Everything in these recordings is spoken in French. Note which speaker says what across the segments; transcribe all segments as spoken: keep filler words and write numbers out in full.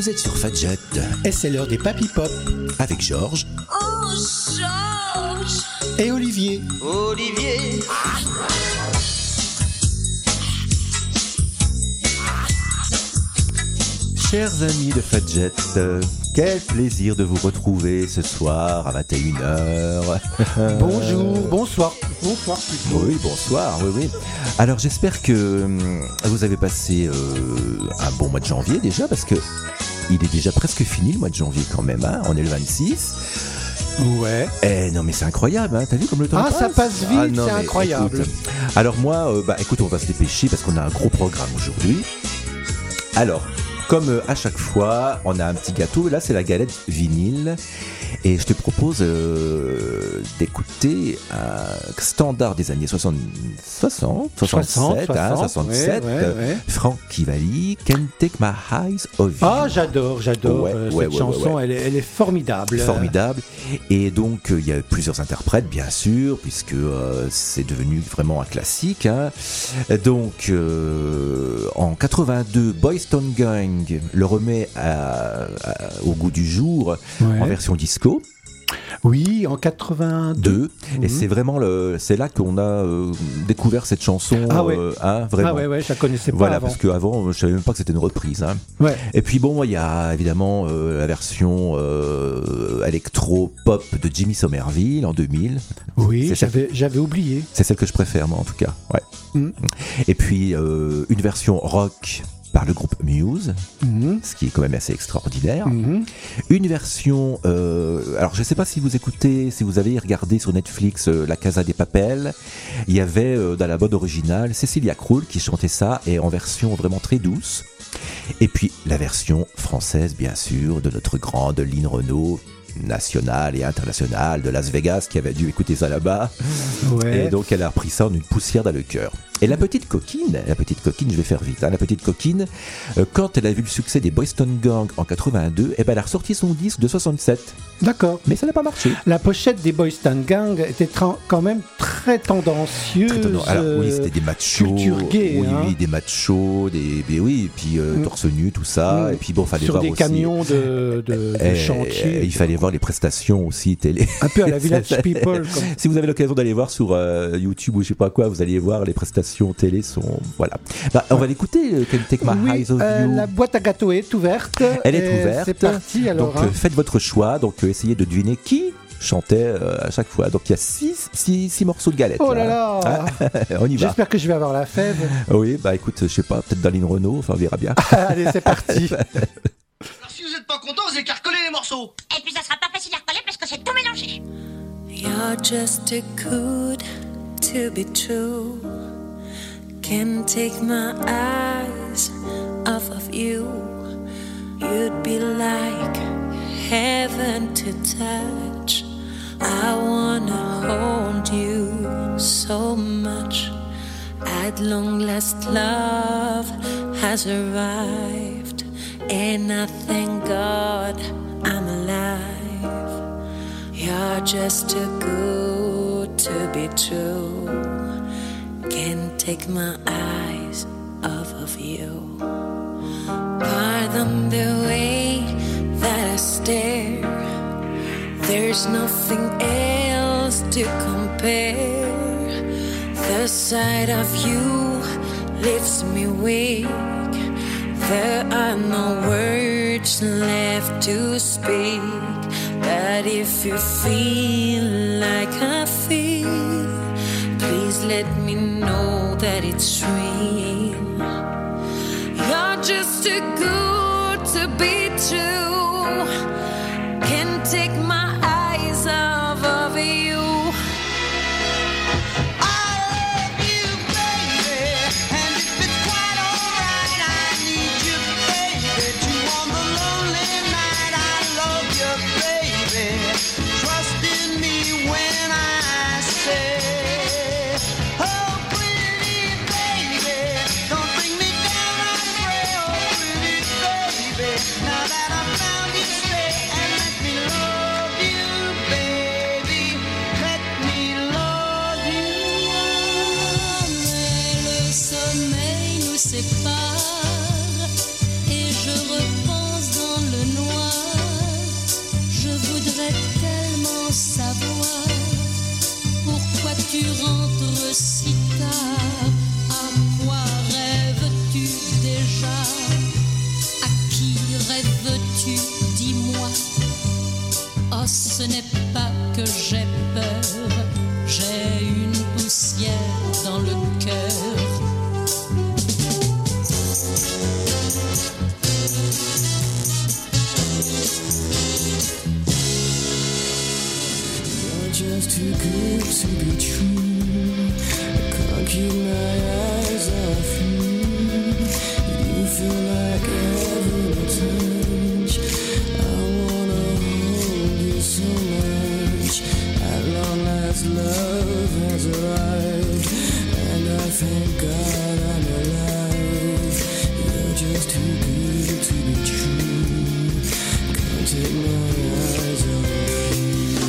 Speaker 1: Vous êtes sur Fadjet.
Speaker 2: Et c'est l'heure des Papy Pop.
Speaker 1: Avec Georges.
Speaker 3: Oh, Georges.
Speaker 2: Et Olivier.
Speaker 3: Olivier.
Speaker 1: Chers amis de Fadjet, euh, quel plaisir de vous retrouver ce soir à vingt et une heures.
Speaker 2: Bonjour, bonsoir. Bonsoir plutôt.
Speaker 1: Oui, bonsoir, oui, oui. Alors j'espère que euh, vous avez passé euh, un bon mois de janvier déjà, parce que il est déjà presque fini le mois de janvier quand même, hein. On est le vingt-six.
Speaker 2: Ouais.
Speaker 1: Eh non mais c'est incroyable, hein. T'as vu comme le temps
Speaker 2: ah,
Speaker 1: passe.
Speaker 2: ça passe vite,
Speaker 1: ah, non,
Speaker 2: c'est incroyable.
Speaker 1: Écoute, alors moi, euh, bah écoute, on va se dépêcher parce qu'on a un gros programme aujourd'hui. Alors, comme euh, à chaque fois, on a un petit gâteau. Là, c'est la galette vinyle. Et je te propose euh, d'écouter un standard des années soixante, soixante, soixante-sept, hein, soixante-sept,
Speaker 2: ouais, ouais, ouais.
Speaker 1: Frankie Valli, Can't Take My Eyes Off You.
Speaker 2: Ah, j'adore, j'adore
Speaker 1: Ouais,
Speaker 2: euh,
Speaker 1: ouais,
Speaker 2: cette
Speaker 1: ouais,
Speaker 2: chanson,
Speaker 1: ouais, ouais.
Speaker 2: Elle, est, elle est formidable.
Speaker 1: Formidable. Et donc, euh, il y a plusieurs interprètes, bien sûr, puisque euh, c'est devenu vraiment un classique. Hein. Donc, euh, en quatre-vingt-deux, Boys Town Gang le remet à, à, au goût du jour,
Speaker 2: ouais.
Speaker 1: En version disco.
Speaker 2: Oui, en quatre-vingt-deux.
Speaker 1: Mmh. Et c'est vraiment le, c'est là qu'on a euh, découvert cette chanson.
Speaker 2: Ah ouais.
Speaker 1: Euh, hein, vraiment.
Speaker 2: Ah ouais, ouais, je la connaissais pas
Speaker 1: Voilà,
Speaker 2: avant.
Speaker 1: parce qu'avant, je savais même pas que c'était une reprise. Hein.
Speaker 2: Ouais.
Speaker 1: Et puis bon, il y a évidemment euh, la version euh, électro-pop de Jimmy Somerville en deux mille.
Speaker 2: Oui,
Speaker 1: c'est
Speaker 2: j'avais,
Speaker 1: celle,
Speaker 2: j'avais oublié.
Speaker 1: C'est celle que je préfère, moi, en tout cas. Ouais.
Speaker 2: Mmh.
Speaker 1: Et puis euh, une version rock par le groupe Muse,
Speaker 2: mmh.
Speaker 1: ce qui est quand même assez extraordinaire.
Speaker 2: Mmh.
Speaker 1: Une version, euh, alors je ne sais pas si vous écoutez, si vous avez regardé sur Netflix euh, La Casa des Papel, il y avait euh, dans la bande originale Cecilia Krull qui chantait ça, et en version vraiment très douce. Et puis la version française, bien sûr, de notre grande Lynn Renaud, nationale et internationale de Las Vegas, qui avait dû écouter ça là-bas.
Speaker 2: Ouais.
Speaker 1: Et donc elle a repris ça en une poussière dans le cœur. Et la petite coquine, la petite coquine, je vais faire vite, hein, la petite coquine, euh, quand elle a vu le succès des Boys Town Gang en quatre-vingt-deux, eh ben elle a ressorti son disque de soixante-sept.
Speaker 2: D'accord.
Speaker 1: Mais ça n'a pas marché.
Speaker 2: La pochette des Boys Town Gang était tra- quand même très tendancieuse.
Speaker 1: Très tendance. Alors oui, c'était des machos.
Speaker 2: Culture gay,
Speaker 1: oui,
Speaker 2: hein.
Speaker 1: oui, des machos, des, des oui, et puis euh,
Speaker 2: Mm.
Speaker 1: torse nu, tout ça.
Speaker 2: Mm.
Speaker 1: Et puis bon, fallait
Speaker 2: sur
Speaker 1: voir
Speaker 2: des
Speaker 1: aussi.
Speaker 2: camions de, de, de
Speaker 1: Et,
Speaker 2: chantier.
Speaker 1: et il fallait voir les prestations aussi télé.
Speaker 2: Un peu à la Village People. Comme...
Speaker 1: Si vous avez l'occasion d'aller voir sur euh, YouTube ou je sais pas quoi, vous allez voir les prestations télé sont voilà. Bah, on va l'écouter. euh, Can't Take My
Speaker 2: Oui,
Speaker 1: Eyes Off
Speaker 2: euh,
Speaker 1: You.
Speaker 2: la boîte à gâteaux est ouverte.
Speaker 1: Elle est
Speaker 2: Et
Speaker 1: ouverte.
Speaker 2: C'est parti alors.
Speaker 1: Donc
Speaker 2: hein.
Speaker 1: euh, faites votre choix. Donc euh, essayez de deviner qui chantait euh, à chaque fois. Donc il y a six, six, six morceaux de galette.
Speaker 2: Oh là là,
Speaker 1: là. On y va.
Speaker 2: J'espère que je vais avoir la fève.
Speaker 1: Oui, bah écoute, je sais pas, peut-être dans Lynn Renaud, enfin on verra bien.
Speaker 2: Allez, c'est parti.
Speaker 3: Alors si vous êtes pas content, vous écarcolez les morceaux.
Speaker 4: Et puis ça sera pas facile à recoller parce que c'est tout mélangé.
Speaker 5: You're just too good to be true. Can't take my eyes off of you. You'd be like heaven to touch. I wanna hold you so much. At long last, love has arrived, and I thank God I'm alive. You're just too good to be true. Can't take my eyes off of you. Pardon the way that I stare. There's nothing else to compare. The sight of you leaves me weak. There are no words left to speak. But if you feel like I feel, please let me know that it's real. You're just too good to be true. Can't take my eyes off of you.
Speaker 3: Now that I found you, stay and let me love
Speaker 5: tu rentres si tard? À quoi rêves-tu déjà? À qui rêves-tu? Dis-moi. Oh, ce n'est pas que j'ai peur, j'ai une poussière dans le cœur. You're just too good to be true. I can't keep my eyes off you. You feel like heaven touch. I wanna hold you so much. At long last, love has arrived, and I thank God I'm alive. You're just too good to be true. Can't take my eyes off you.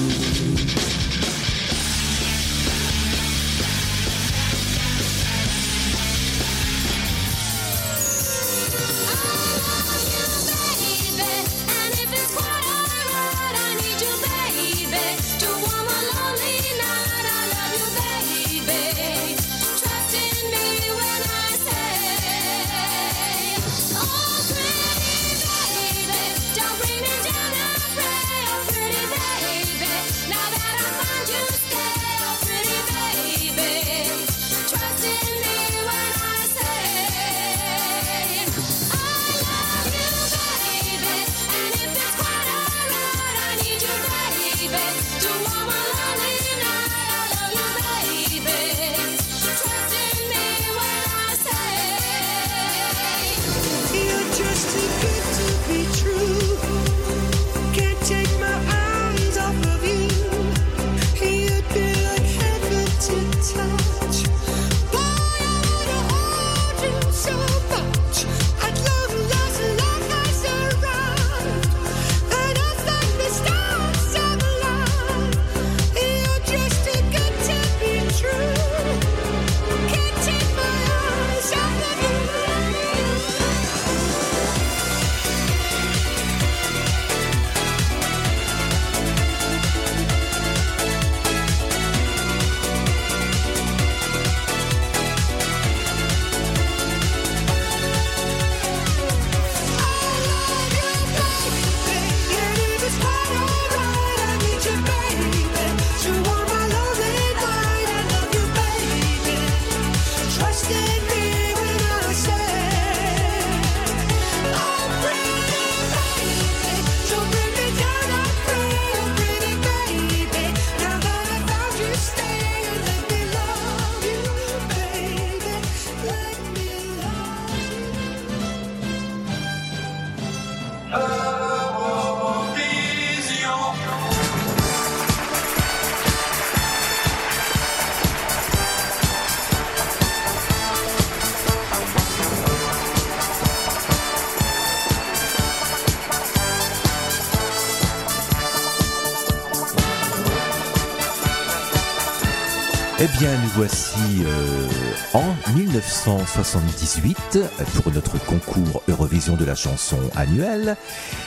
Speaker 1: Eh bien, nous voici euh, en dix-neuf cent soixante-dix-huit pour notre concours Eurovision de la chanson annuelle.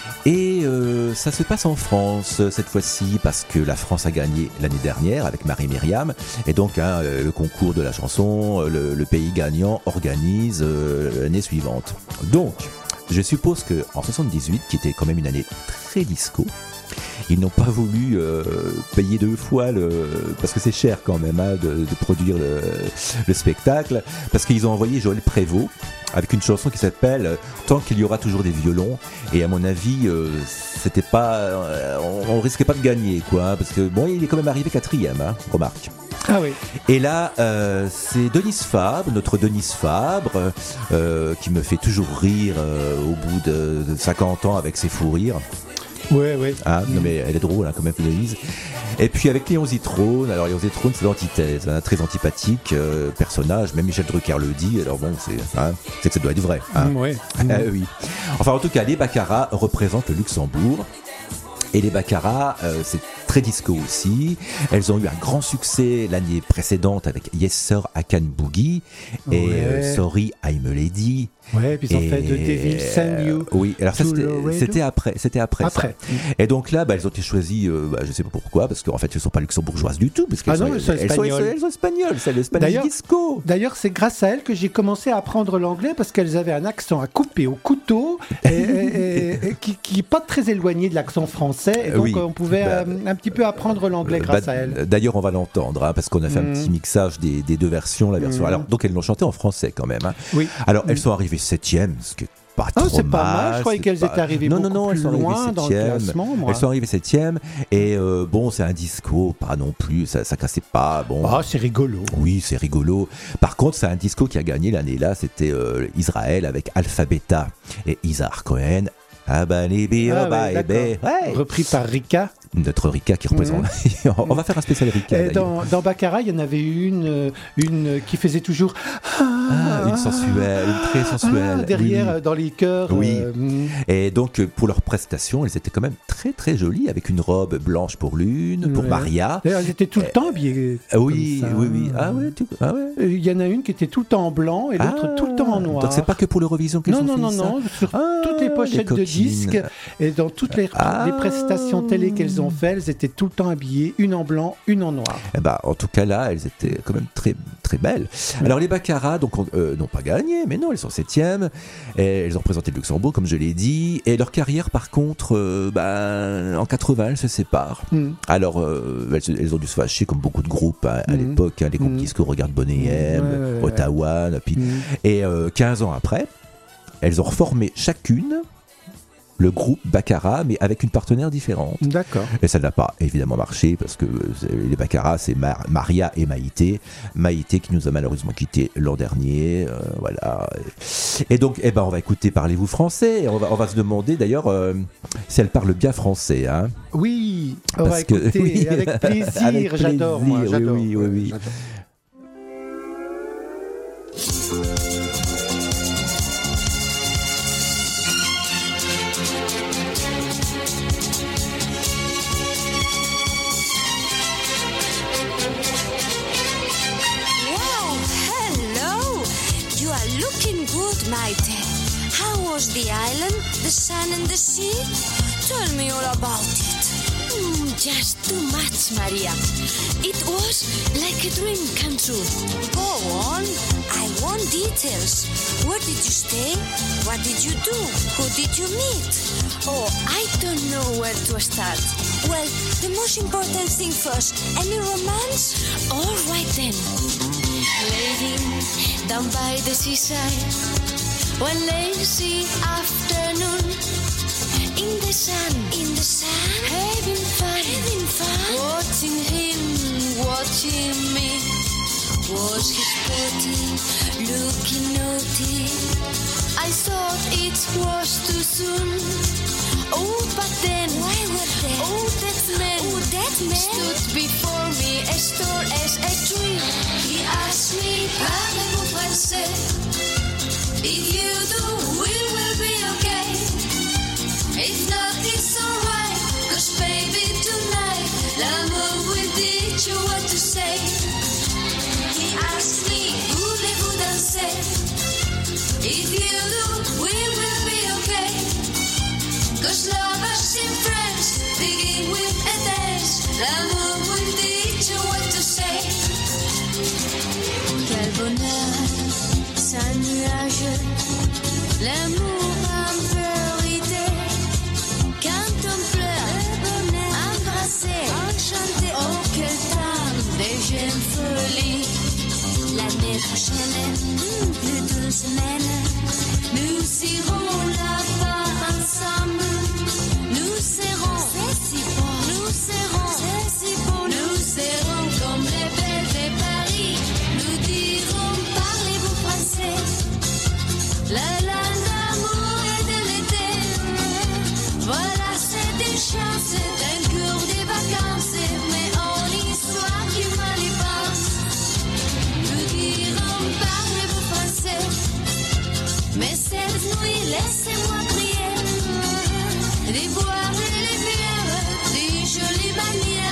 Speaker 1: Et euh, ça se passe en France cette fois-ci parce que la France a gagné l'année dernière avec Marie-Myriam. Et donc, hein, le concours de la chanson, le, le pays gagnant organise euh, l'année suivante. Donc, je suppose qu'en soixante-dix-huit, qui était quand même une année très disco, ils n'ont pas voulu euh, payer deux fois le parce que c'est cher quand même hein, de, de produire le, le spectacle, parce qu'ils ont envoyé Joël Prévost avec une chanson qui s'appelle Tant qu'il y aura toujours des violons, et à mon avis euh, c'était pas euh, on, on risquait pas de gagner quoi, parce que bon, il est quand même arrivé quatrième hein, remarque.
Speaker 2: Ah oui.
Speaker 1: Et là, euh, c'est Denise Fabre, notre Denise Fabre, euh, qui me fait toujours rire euh, au bout de, de cinquante ans avec ses fous rires.
Speaker 2: Ouais, ouais.
Speaker 1: Ah, non, mais elle est drôle, hein, quand même, Denise. Et puis avec Léon Zitrone, alors Léon Zitrone, c'est l'antithèse, hein, très antipathique euh, personnage, même Michel Drucker le dit, alors bon, c'est, hein, c'est que ça doit être vrai. Hein.
Speaker 2: Ouais.
Speaker 1: Ah, oui. Enfin, en tout cas, les Baccarat représentent le Luxembourg. Et les Baccarat, euh, c'est très disco aussi. Elles ont eu un grand succès l'année précédente avec Yes Sir I Can Boogie et
Speaker 2: Ouais.
Speaker 1: euh, Sorry I'm a Lady.
Speaker 2: Ouais, puis ils ont
Speaker 1: Et-
Speaker 2: fait The Devil Send You.
Speaker 1: Oui, alors ça
Speaker 2: to
Speaker 1: c'était,
Speaker 2: Laredo.
Speaker 1: c'était après, c'était après,
Speaker 2: Après.
Speaker 1: ça. Et donc là, bah, elles ont été choisies, euh, bah, je sais pas pourquoi, parce qu'en fait, elles sont pas luxembourgeoises du tout, parce qu'elles
Speaker 2: Ah non,
Speaker 1: sont,
Speaker 2: elles sont espagnoles.
Speaker 1: elles sont espagnoles, c'est l'espagnol
Speaker 2: D'ailleurs-
Speaker 1: disco.
Speaker 2: D'ailleurs, c'est grâce à elles que j'ai commencé à apprendre l'anglais parce qu'elles avaient un accent à couper au couteau et, et- et- et qui, qui est pas très éloigné de l'accent français. Et donc,
Speaker 1: Oui.
Speaker 2: on pouvait
Speaker 1: Bah,
Speaker 2: euh, un petit peu apprendre l'anglais grâce
Speaker 1: Bah,
Speaker 2: à elles.
Speaker 1: D'ailleurs, on va l'entendre, hein, parce qu'on a fait
Speaker 2: Mm.
Speaker 1: un petit mixage des, des deux versions, la version.
Speaker 2: Mm.
Speaker 1: Alors, donc elles l'ont chanté en français quand même. Hein.
Speaker 2: Oui.
Speaker 1: Alors, elles sont arrivées septième, ce qui est pas
Speaker 2: Ah,
Speaker 1: trop
Speaker 2: c'est pas
Speaker 1: mal.
Speaker 2: mal. Je croyais
Speaker 1: c'est
Speaker 2: qu'elles
Speaker 1: pas-
Speaker 2: étaient arrivées
Speaker 1: non, non,
Speaker 2: beaucoup
Speaker 1: non, elles
Speaker 2: plus
Speaker 1: sont arrivées
Speaker 2: loin dans le
Speaker 1: septième.
Speaker 2: classement, moi.
Speaker 1: Elles sont arrivées septième. Et euh, bon, c'est un disco, pas non plus, ça, ça cassait pas. Bon.
Speaker 2: Ah, c'est rigolo.
Speaker 1: Oui, c'est rigolo. Par contre, c'est un disco qui a gagné l'année-là, c'était euh, Israël avec Alpha Beta et Isar Cohen. Ah bah, les billes,
Speaker 2: Ah,
Speaker 1: bah,
Speaker 2: ouais,
Speaker 1: eh ben,
Speaker 2: d'accord.
Speaker 1: ouais.
Speaker 2: Repris par Rika.
Speaker 1: Notre Rika qui représente. On va faire un spécial Rika.
Speaker 2: Et
Speaker 1: d'ailleurs.
Speaker 2: dans, dans Baccarat, il y en avait une, euh, une qui faisait toujours
Speaker 1: Ah, une sensuelle, une très sensuelle.
Speaker 2: Ah, derrière,
Speaker 1: Oui, oui.
Speaker 2: euh, dans les chœurs.
Speaker 1: Oui.
Speaker 2: euh, mm.
Speaker 1: Et donc, euh, pour leur prestation, elles étaient quand même très très jolies, avec une robe blanche pour l'une, pour
Speaker 2: Ouais.
Speaker 1: Maria.
Speaker 2: D'ailleurs, elles étaient tout le temps habillées.
Speaker 1: Ah oui,
Speaker 2: comme ça.
Speaker 1: oui, oui. Ah ouais, tu- ah ouais.
Speaker 2: Euh, Il y en a une qui était tout le temps en blanc et l'autre
Speaker 1: Ah,
Speaker 2: tout le temps en noir.
Speaker 1: Donc c'est pas que pour l'Eurovision qu'elles
Speaker 2: Non,
Speaker 1: ont
Speaker 2: non,
Speaker 1: fait
Speaker 2: non,
Speaker 1: ça.
Speaker 2: non. Sur
Speaker 1: Ah,
Speaker 2: toutes les
Speaker 1: les
Speaker 2: pochettes de
Speaker 1: coquines.
Speaker 2: disques et dans toutes les,
Speaker 1: Ah.
Speaker 2: les prestations télé qu'elles ont fait, elles étaient tout le temps habillées, une en blanc, une en noir.
Speaker 1: Eh ben, en tout cas là, elles étaient quand même très très belles. Alors les Baccarat donc on- euh, n'ont pas gagné, mais non, elles sont septièmes. Et elles ont représenté le Luxembourg, comme je l'ai dit. Et leur carrière, par contre, euh, ben, en quatre-vingts, elles se séparent.
Speaker 2: Mm.
Speaker 1: Alors euh, elles, se- elles ont dû se fâcher comme beaucoup de groupes à, à
Speaker 2: Mhm.
Speaker 1: l'époque, hein, les groupes
Speaker 2: Mhm.
Speaker 1: disco Regarde Bonnet M,
Speaker 2: Ouais, ouais, ouais.
Speaker 1: Ottawa, puis
Speaker 2: Mm.
Speaker 1: et euh, quinze ans après, elles ont reformé chacune le groupe Baccarat, mais avec une partenaire différente.
Speaker 2: D'accord.
Speaker 1: Et ça n'a pas évidemment marché parce que euh, les Baccarat, c'est Mar- Maria et Maïté. Maïté qui nous a malheureusement quittés l'an dernier. euh, voilà. Et donc, eh ben, on va écouter Parlez-vous français. Et on va, on va se demander d'ailleurs euh, si elle parle bien français. Hein.
Speaker 2: Oui, on va
Speaker 1: Parce que-
Speaker 2: écouter
Speaker 1: oui.
Speaker 2: avec plaisir.
Speaker 1: Avec
Speaker 2: J'adore, moi.
Speaker 1: plaisir, oui,
Speaker 2: J'adore.
Speaker 1: oui, oui, oui.
Speaker 2: J'adore.
Speaker 6: Wow, hello! You are looking good, Maite. How was the island, the sun and the sea? Tell me all about it. Mm, just too much, Maria. It was like a dream come true. Go on. I want details. Where did you stay? What did you do? Who did you meet? Oh, I don't know where to start. Well, the most important thing first. Any romance? All right then. Lady, down by the seaside, one lazy afternoon, in the sun, in the sun, having fun, having fun, watching him, watching me. Was he sporty, looking naughty? I thought it was too soon. Oh, but then, why were they? Oh, that man, oh, that man stood before me as tall as a tree. He asked me, parlez-vous français? If you do, we will be okay. If not, it's alright. Cause baby, tonight, l'amour will teach you what to say. He asked me, voulez-vous danser? If you do, we will be okay. Cause lovers and friends begin with a dance. L'amour will teach you what to say. Quel bonheur, sans nuage, l'amour en vérité. Quand on pleure, le bonheur, embrassé, enchanté. Oh, quel temps de jeune folie. L'année prochaine, hmm, plus d'une semaine, nous irons là-bas ensemble. Nous serons, c'est si beau, nous serons, c'est si beau, nous serons comme les belles de Paris. Nous dirons, parlez-vous français? La langue d'amour et de l'été. Voilà, c'est une chance, c'est un cours de vacances, mais en histoire qui mal y pense. Nous dirons, parlez-vous français? Mais cette nuit, laissez-moi prier, de boire les lumières, des jolies manières.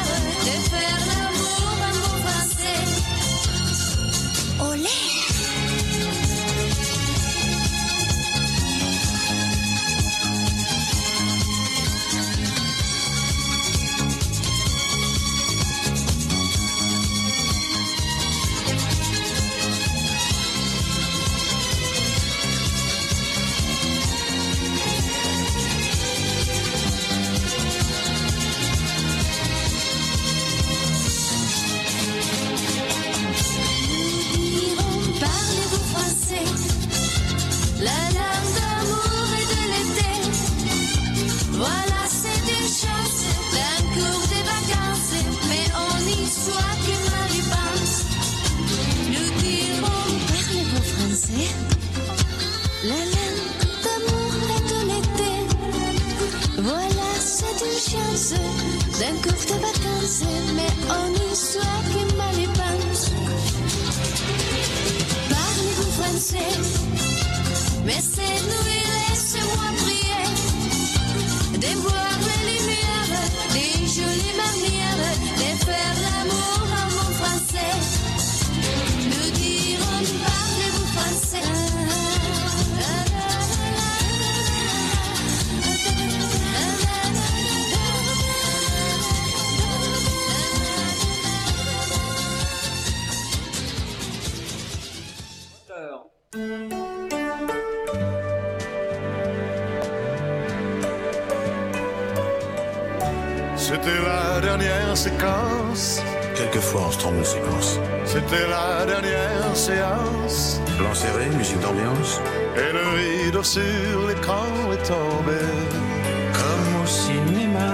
Speaker 7: C'était la dernière séquence.
Speaker 8: Quelquefois, on se trompe de séquence.
Speaker 7: C'était la dernière séance.
Speaker 8: Plan serré, musique d'ambiance.
Speaker 7: Et le rideau sur l'écran est tombé.
Speaker 8: Comme au cinéma.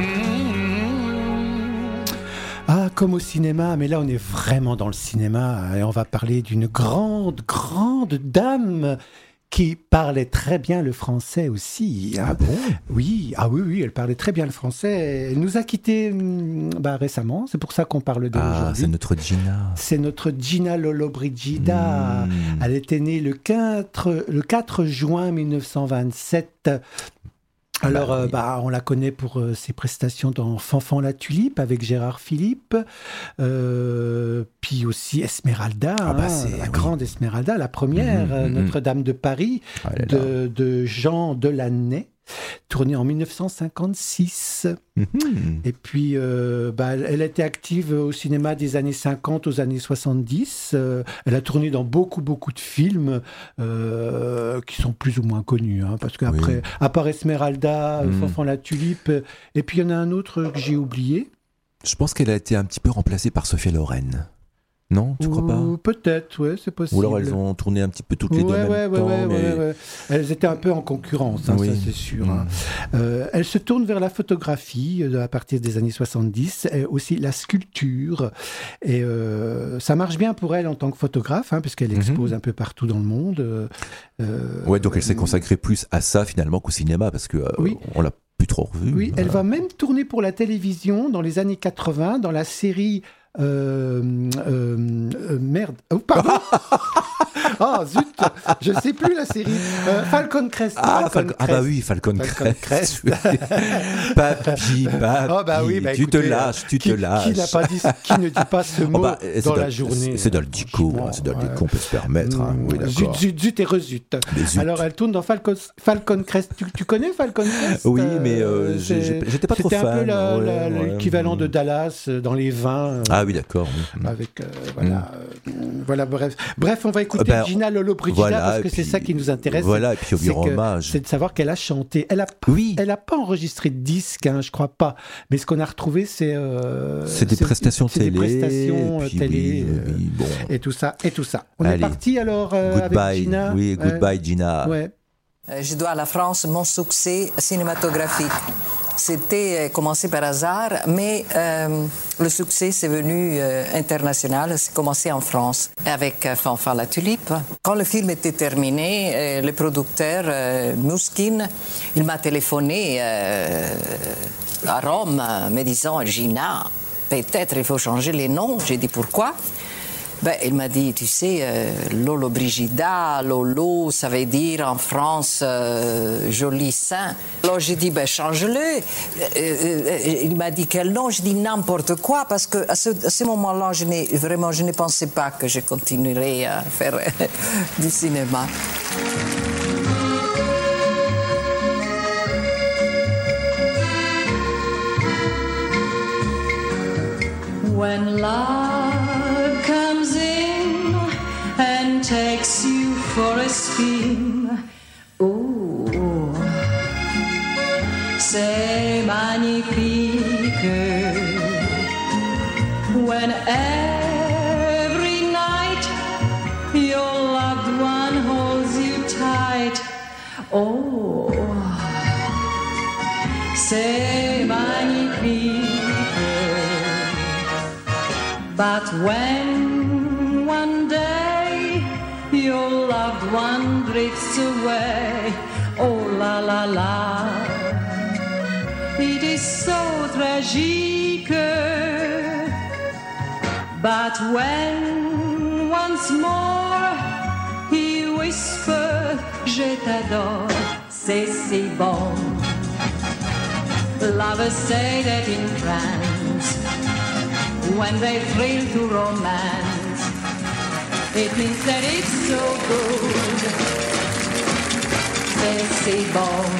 Speaker 2: Ah, comme au cinéma, mais là on est vraiment dans le cinéma et on va parler d'une grande, grande dame qui parlait très bien le français aussi.
Speaker 1: Ah bon ?
Speaker 2: Oui, ah oui, oui, elle parlait très bien le français. Elle nous a quittés bah, récemment, c'est pour ça qu'on parle d'elle
Speaker 1: Ah,
Speaker 2: aujourd'hui.
Speaker 1: c'est notre Gina.
Speaker 2: C'est notre Gina Lollobrigida.
Speaker 1: Mmh.
Speaker 2: Elle était née le quatre, le quatre juin mille neuf cent vingt-sept. Alors,
Speaker 1: Bah,
Speaker 2: euh,
Speaker 1: oui.
Speaker 2: bah, on la connaît pour euh, ses prestations dans Fanfan la Tulipe avec Gérard Philippe, euh, puis aussi Esmeralda,
Speaker 1: Ah bah,
Speaker 2: hein,
Speaker 1: c'est-
Speaker 2: la
Speaker 1: oui.
Speaker 2: grande Esmeralda, la première,
Speaker 1: Mhm,
Speaker 2: euh,
Speaker 1: mhm.
Speaker 2: Notre-Dame de Paris,
Speaker 1: Ah là là.
Speaker 2: de, de Jean Delaney, tournée en mille neuf cent cinquante-six.
Speaker 1: Mhm.
Speaker 2: Et puis, euh, bah, elle elle était active au cinéma des années cinquante aux années soixante-dix. Euh, elle a tourné dans beaucoup, beaucoup de films euh, qui sont plus ou moins connus. Hein, parce qu'après,
Speaker 1: Oui.
Speaker 2: à part Esmeralda,
Speaker 1: Mm.
Speaker 2: Fanfan la Tulipe, euh, et puis il y en a un autre que j'ai oublié.
Speaker 1: Je pense qu'elle a été un petit peu remplacée par Sophia Loren. Non, tu crois pas ?
Speaker 2: Ou peut-être, ouais, c'est possible.
Speaker 1: Ou alors elles ont tourné un petit peu toutes les deux
Speaker 2: Ouais,
Speaker 1: en même
Speaker 2: ouais, ouais,
Speaker 1: temps.
Speaker 2: ouais,
Speaker 1: mais...
Speaker 2: ouais, ouais. Elles étaient un peu en concurrence, hein,
Speaker 1: Oui.
Speaker 2: ça c'est sûr.
Speaker 1: Mm.
Speaker 2: hein. Euh, elle se tourne vers la photographie euh, à partir des années soixante-dix, et aussi la sculpture. Et euh, ça marche bien pour elle en tant que photographe, hein, puisqu'elle
Speaker 1: Mhm.
Speaker 2: expose un peu partout dans le monde. euh, euh,
Speaker 1: Ouais, donc elle s'est consacrée plus à ça finalement qu'au cinéma, parce que euh,
Speaker 2: Oui.
Speaker 1: on l'a plus trop revue.
Speaker 2: Oui, elle
Speaker 1: Voilà.
Speaker 2: va même tourner pour la télévision dans les années quatre-vingts, dans la série... Euh, euh, euh, merde. Oh, pardon. Ah, zut. Je sais plus la série. Euh, Falcon Crest.
Speaker 1: Ah,
Speaker 2: Falcon
Speaker 1: Falcon- ah bah
Speaker 2: Crest.
Speaker 1: oui, Falcon,
Speaker 2: Falcon
Speaker 1: Crest. papi, papi,
Speaker 2: Ah bah oui, bah
Speaker 1: tu te
Speaker 2: écoutez,
Speaker 1: lâches, tu
Speaker 2: qui,
Speaker 1: te lâches.
Speaker 2: Qui, n'a pas dit, qui ne dit pas ce
Speaker 1: Oh
Speaker 2: mot
Speaker 1: bah, c'est
Speaker 2: dans la
Speaker 1: c'est-
Speaker 2: journée
Speaker 1: C'est dans le dico,
Speaker 2: franchement,
Speaker 1: hein, c'est dans le
Speaker 2: ouais.
Speaker 1: dico, on peut se permettre. hein. Oui,
Speaker 2: Zut,
Speaker 1: d'accord.
Speaker 2: zut, zut et rezut.
Speaker 1: Mais zut.
Speaker 2: Alors, elle tourne dans Falcon, Falcon Crest. Tu, tu connais Falcon Crest
Speaker 1: Oui, mais euh,
Speaker 2: c'est-
Speaker 1: j'ai- j'étais pas trop
Speaker 2: C'était
Speaker 1: fan.
Speaker 2: un peu la-
Speaker 1: ouais,
Speaker 2: la-
Speaker 1: ouais.
Speaker 2: l'équivalent de Dallas euh, dans les vins. euh,
Speaker 1: Ah oui, d'accord. oui.
Speaker 2: Avec, euh, voilà, euh, voilà, bref. Bref, on va écouter
Speaker 1: Ben,
Speaker 2: Gina Lollobrigida
Speaker 1: voilà,
Speaker 2: parce que
Speaker 1: et
Speaker 2: c'est
Speaker 1: puis-
Speaker 2: ça qui nous intéresse.
Speaker 1: Voilà, et puis au
Speaker 2: c'est que-
Speaker 1: hommage.
Speaker 2: C'est de savoir qu'elle a chanté. Elle a pas,
Speaker 1: Oui.
Speaker 2: elle a pas enregistré de disque, hein, je crois pas. Mais ce qu'on a retrouvé, c'est euh,
Speaker 1: C'est des prestations
Speaker 2: c'est des
Speaker 1: télé.
Speaker 2: prestations
Speaker 1: et
Speaker 2: euh,
Speaker 1: puis
Speaker 2: télé.
Speaker 1: oui,
Speaker 2: euh,
Speaker 1: oui, bon.
Speaker 2: Et tout ça, et tout ça. On
Speaker 1: Allez.
Speaker 2: est parti alors euh, avec
Speaker 1: Goodbye.
Speaker 2: Gina.
Speaker 1: Oui,
Speaker 2: Ouais.
Speaker 1: goodbye, Gina.
Speaker 2: Ouais.
Speaker 9: Euh, Je dois à la France mon succès cinématographique. C'était euh, commencé par hasard, mais euh, le succès c'est venu euh, international. C'est commencé en France avec euh, Fanfan la Tulipe. Quand le film était terminé, euh, le producteur euh, Muskin, il m'a téléphoné euh, à Rome, euh, me disant Gina, peut-être il faut changer les noms. J'ai dit pourquoi? Ben, il m'a dit, tu sais, euh, Lollobrigida, Lolo, ça veut dire en France euh, joli sein. Alors j'ai dit, ben change-le. Euh, euh, il m'a dit quel nom? J'ai dit n'importe quoi parce que à ce, à ce moment-là, je n'ai vraiment, je ne pensais pas que je continuerais à faire euh, du cinéma.
Speaker 5: When love comes in and takes you for a spin, oh, c'est magnifique. When every night your loved one holds you tight, oh, c'est magnifique. But when one day your loved one drifts away, oh la la la, it is so tragique. But when once more he whispers, je t'adore, c'est si bon. Lovers say that in France, when they thrill to romance, it means that it's so good. C'est si bon.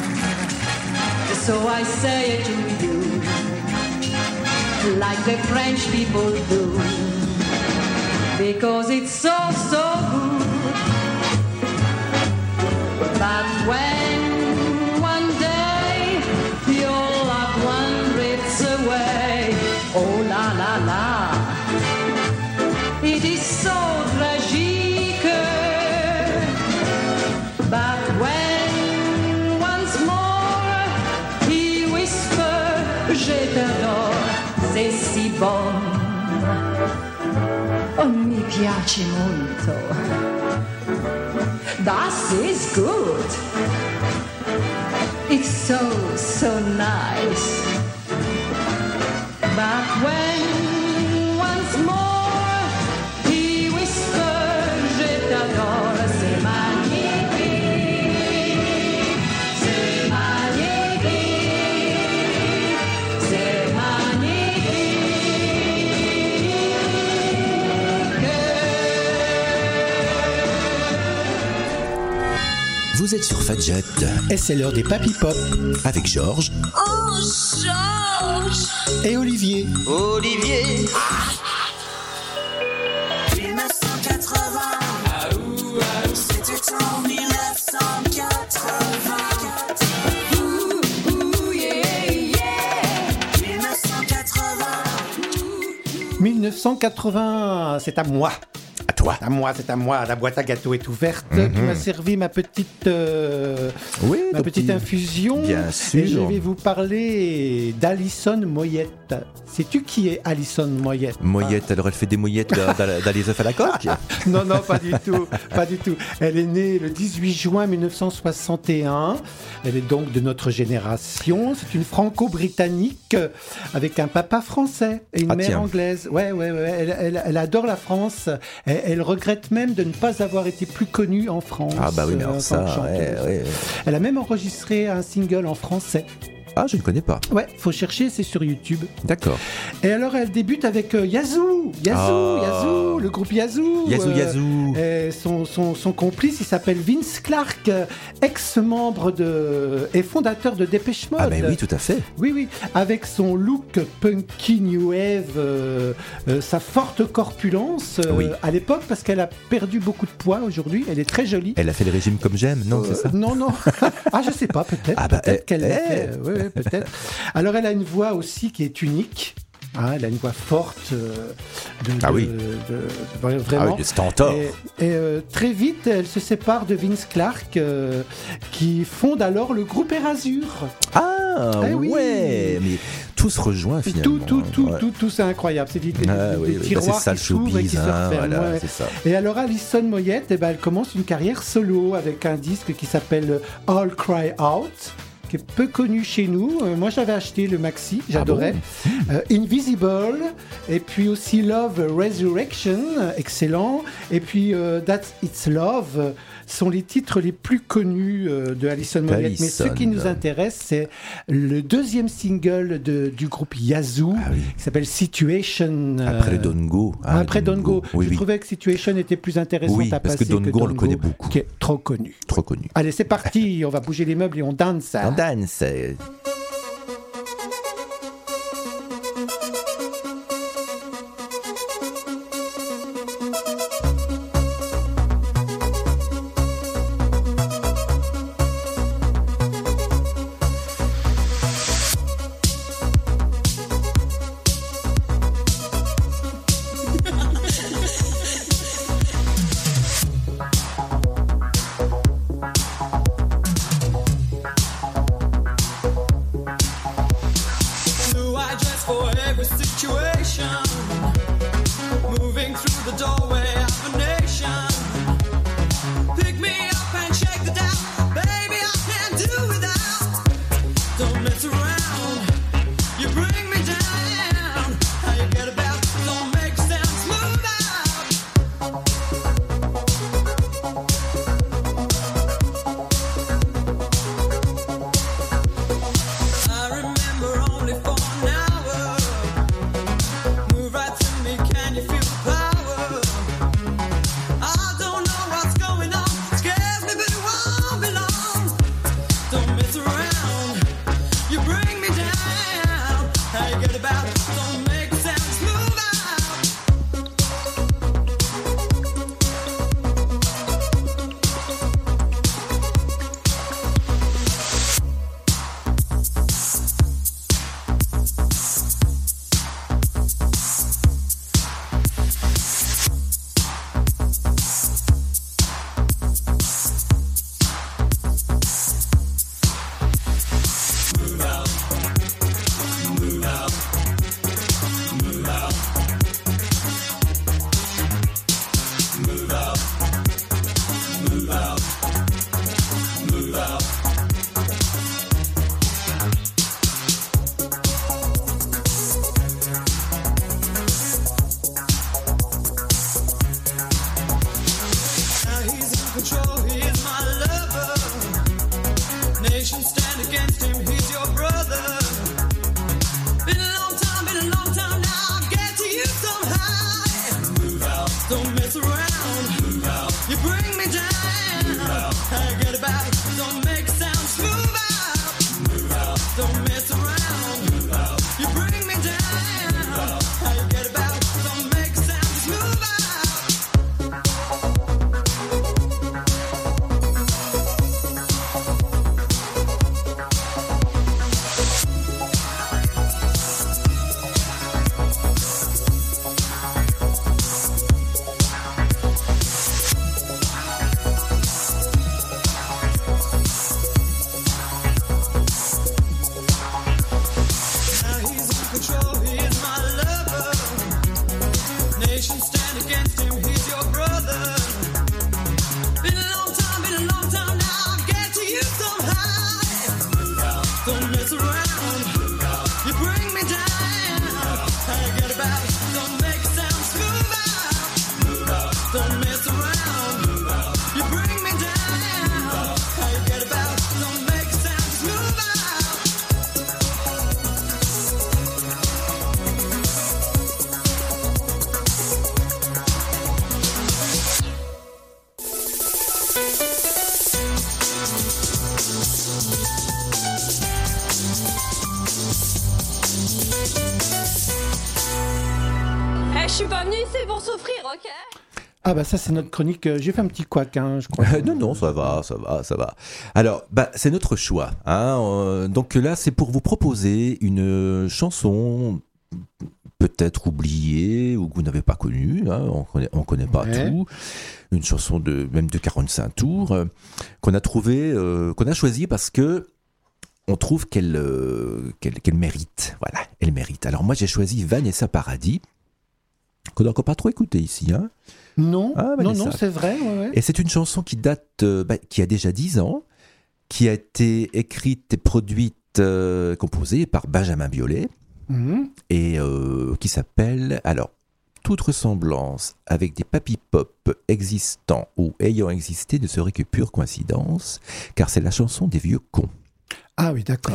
Speaker 5: So I say it to you, like the French people do, because it's so, so good.
Speaker 10: so tragique. But when once more he whispered, je t'adore, c'est si bon. Oh, mi piace molto. Das is good. It's so, so nice. But when once more he whispered, je t'adore, c'est magnifique. C'est magnifique. C'est
Speaker 1: Vous êtes sur Fadjet.
Speaker 2: Et c'est l'heure des Papy Pop.
Speaker 1: Avec Georges.
Speaker 6: Oh, Georges!
Speaker 2: Et Olivier.
Speaker 3: Olivier.
Speaker 5: dix-neuf cent quatre-vingts. C'était en dix-neuf cent quatre-vingts. Ouh, ouh, yeah, yeah. dix-neuf cent quatre-vingts.
Speaker 2: mille neuf cent quatre-vingts, c'est à moi.
Speaker 1: À toi.
Speaker 2: À moi, c'est à moi. La boîte à gâteaux est ouverte.
Speaker 1: Mhm.
Speaker 2: Tu m'as servi ma petite, euh,
Speaker 1: Oui,
Speaker 2: ma
Speaker 1: ton
Speaker 2: petite
Speaker 1: petit-
Speaker 2: infusion.
Speaker 1: Bien sûr.
Speaker 2: Et je vais vous parler d'Alison Moyette. Sais-tu qui est Alison Moyette?
Speaker 1: Moyette, alors elle fait des moyettes dans, dans- dans les œufs à la coque.
Speaker 2: Non, non, pas du tout, pas du tout. Elle est née le dix-huit juin mille neuf cent soixante et un. Elle est donc de notre génération. C'est une franco-britannique euh, avec un papa français et une
Speaker 1: Ah,
Speaker 2: mère
Speaker 1: tiens.
Speaker 2: anglaise. Ouais, ouais, ouais. Elle, elle- elle adore la France. Elle, elle regrette même de ne pas avoir été plus connue en France.
Speaker 1: Ah bah oui, mais
Speaker 2: euh,
Speaker 1: alors
Speaker 2: en
Speaker 1: ça,
Speaker 2: tant que chanteuse.
Speaker 1: ouais, ouais.
Speaker 2: Elle a même enregistré un single en français.
Speaker 1: Ah, je ne connais pas.
Speaker 2: Ouais, faut chercher, c'est sur YouTube.
Speaker 1: D'accord.
Speaker 2: Et alors, elle débute avec euh, Yazoo, Yazoo,
Speaker 1: Oh.
Speaker 2: Yazoo, le groupe Yazoo.
Speaker 1: Yazoo,
Speaker 2: euh,
Speaker 1: Yazoo.
Speaker 2: et son, son, son complice, il s'appelle Vince Clarke, euh, ex-membre de, et fondateur de Dépêche Mode.
Speaker 1: Ah ben oui, tout à fait.
Speaker 2: Oui, oui, avec son look punky new wave, euh, euh, sa forte corpulence euh,
Speaker 1: Oui.
Speaker 2: à l'époque, parce qu'elle a perdu beaucoup de poids aujourd'hui. Elle est très jolie.
Speaker 1: Elle a fait le régime comme j'aime, non, c'est
Speaker 2: Euh,
Speaker 1: ça?
Speaker 2: Non, non. Ah, je sais pas, peut-être.
Speaker 1: Ah bah,
Speaker 2: peut-être
Speaker 1: eh,
Speaker 2: qu'elle l'a
Speaker 1: eh.
Speaker 2: fait. euh, oui, oui, peut-être. Alors, elle a une voix aussi qui est unique. Hein, elle a une voix forte. euh, de,
Speaker 1: Ah
Speaker 2: de-
Speaker 1: oui.
Speaker 2: de- de- vraiment.
Speaker 1: Ah oui, de stentor.
Speaker 2: Et, et, euh, très vite, elle se sépare de Vince Clarke, euh, qui fonde alors le groupe Erasure.
Speaker 1: Ah,
Speaker 2: Eh oui.
Speaker 1: ouais, mais tout se rejoint finalement.
Speaker 2: Tout, tout, tout,
Speaker 1: Ouais.
Speaker 2: tout, tout, c'est incroyable. C'est des, des-
Speaker 1: Ah
Speaker 2: des
Speaker 1: oui, oui, bah,
Speaker 2: tiroirs
Speaker 1: c'est ça le
Speaker 2: qui s'ouvrent et qui
Speaker 1: showbiz,
Speaker 2: se
Speaker 1: hein,
Speaker 2: referment.
Speaker 1: voilà,
Speaker 2: ouais.
Speaker 1: c'est ça.
Speaker 2: Et alors, Alison Moyette, eh ben, elle commence une carrière solo avec un disque qui s'appelle All Cry Out, qui est peu connu chez nous. Euh, moi, j'avais acheté le maxi, j'adorais.
Speaker 1: Ah
Speaker 2: Euh, Invisible, et puis aussi Love Resurrection, euh, excellent. Et puis euh, That's It's Love euh, sont les titres les plus connus euh, de Alison Moyette. Mais ce qui nous
Speaker 1: Alison.
Speaker 2: intéresse, c'est le deuxième single de- du groupe Yazoo,
Speaker 1: Ah oui.
Speaker 2: qui s'appelle Situation. euh,
Speaker 1: Après Don't Go. Ah,
Speaker 2: après Don't Go.
Speaker 1: Oui,
Speaker 2: Je
Speaker 1: oui.
Speaker 2: trouvais que Situation était plus intéressante
Speaker 1: Oui,
Speaker 2: à
Speaker 1: parce
Speaker 2: passer
Speaker 1: que Don't Go, on le connaît beaucoup.
Speaker 2: qui est trop connu.
Speaker 1: Trop connu.
Speaker 2: Allez, c'est parti, on va bouger les meubles et on danse.
Speaker 1: On danse.
Speaker 5: Thank
Speaker 10: he's your brother. Been a long time, been a long time now. I'll get to you somehow. Don't mess around. You bring me down. I get about. Don't make sound smooth out. Don't mess around. You bring me down. I get about. Don't make sound smooth out.
Speaker 11: Eh, je suis pas venue ici pour souffrir, ok?
Speaker 2: Ah bah ça c'est notre chronique, euh, j'ai fait un petit couac, hein, je crois.
Speaker 1: non, non, ça va, ça va, ça va. Alors, bah, c'est notre choix. Hein, euh, donc là, c'est pour vous proposer une chanson peut-être oubliée ou que vous n'avez pas connue. Hein, on connaît, on connaît pas
Speaker 2: Ouais.
Speaker 1: tout. Une chanson de même de quarante-cinq tours euh, qu'on a trouvé, euh, qu'on a choisie parce que on trouve qu'elle, euh, qu'elle, qu'elle mérite. Voilà, elle mérite. Alors moi, j'ai choisi Vanessa Paradis, qu'on n'a encore pas trop écouté ici. Hein.
Speaker 2: Non,
Speaker 1: Ah,
Speaker 2: non,
Speaker 1: Vanessa.
Speaker 2: non, c'est vrai. Ouais, ouais.
Speaker 1: Et c'est une chanson qui date, euh, bah, qui a déjà dix ans, qui a été écrite et produite, euh, composée par Benjamin Biolay,
Speaker 2: Mhm.
Speaker 1: et euh, qui s'appelle, alors, toute ressemblance avec des papy pop existants ou ayant existé ne serait que pure coïncidence, car c'est la chanson des vieux cons.
Speaker 2: Ah oui, d'accord.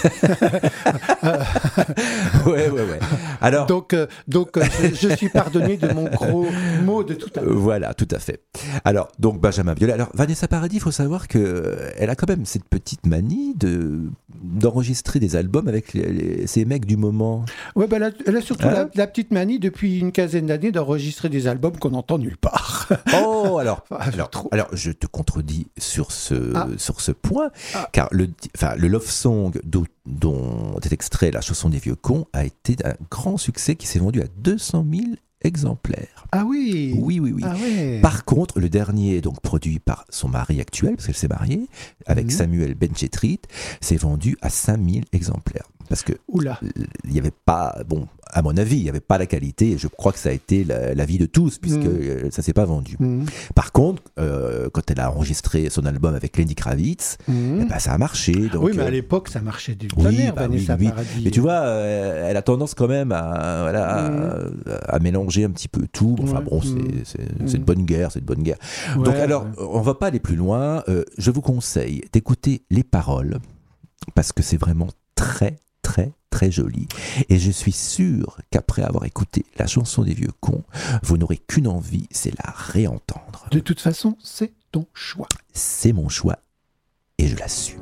Speaker 1: Ouais, ouais, ouais. Alors,
Speaker 2: donc, euh, donc euh, je, je suis pardonné de mon gros mot de tout à
Speaker 1: Euh,
Speaker 2: l'heure.
Speaker 1: Voilà, tout à fait. Alors, donc Benjamin Biolay. Alors, Vanessa Paradis, il faut savoir que euh, elle a quand même cette petite manie de d'enregistrer des albums avec les, les- ces mecs du moment.
Speaker 2: Ouais, bah, elle, a, elle a surtout
Speaker 1: Hein
Speaker 2: la, la petite manie depuis une quinzaine d'années d'enregistrer des albums qu'on n'entend nulle part.
Speaker 1: Oh, alors,
Speaker 2: Ah, je
Speaker 1: alors,
Speaker 2: trouve.
Speaker 1: alors, je te contredis sur ce
Speaker 2: Ah.
Speaker 1: sur ce point,
Speaker 2: Ah.
Speaker 1: car le enfin le love song dont, dont est extrait la chanson des vieux cons a été un grand succès qui s'est vendu à deux cent mille exemplaires.
Speaker 2: Ah oui.
Speaker 1: Oui, oui, oui.
Speaker 2: Ah ouais.
Speaker 1: Par contre, le dernier, donc produit par son mari actuel, parce qu'elle s'est mariée, avec
Speaker 2: Mhm.
Speaker 1: Samuel Benchetrit, s'est vendu à cinq mille exemplaires. Parce que
Speaker 2: Oula.
Speaker 1: il n'y avait pas, bon, à mon avis, il n'y avait pas la qualité, et je crois que ça a été la- l'avis de tous, puisque
Speaker 2: Mhm.
Speaker 1: euh, ça ne s'est pas vendu.
Speaker 2: Mhm.
Speaker 1: Par contre, euh, quand elle a enregistré son album avec Lenny Kravitz,
Speaker 2: Mhm.
Speaker 1: eh ben, ça a marché. Donc,
Speaker 2: oui, mais à
Speaker 1: euh,
Speaker 2: l'époque, ça marchait du
Speaker 1: oui,
Speaker 2: tonnerre,
Speaker 1: bah oui,
Speaker 2: Vanessa
Speaker 1: oui.
Speaker 2: Paradis.
Speaker 1: Mais tu vois, euh, elle a tendance quand même à, voilà, à, à mélanger un petit peu tout. Enfin
Speaker 2: Ouais.
Speaker 1: bon, c'est,
Speaker 2: Mm.
Speaker 1: c'est,
Speaker 2: Mm.
Speaker 1: c'est de bonne guerre, c'est de bonne guerre.
Speaker 2: Ouais,
Speaker 1: Donc alors,
Speaker 2: ouais.
Speaker 1: on va pas aller plus loin. Euh, je vous conseille d'écouter les paroles parce que c'est vraiment très, très, très joli. Et je suis sûr qu'après avoir écouté la chanson des vieux cons, vous n'aurez qu'une envie, c'est la réentendre.
Speaker 2: De toute façon, c'est ton choix.
Speaker 1: C'est mon choix et je l'assume.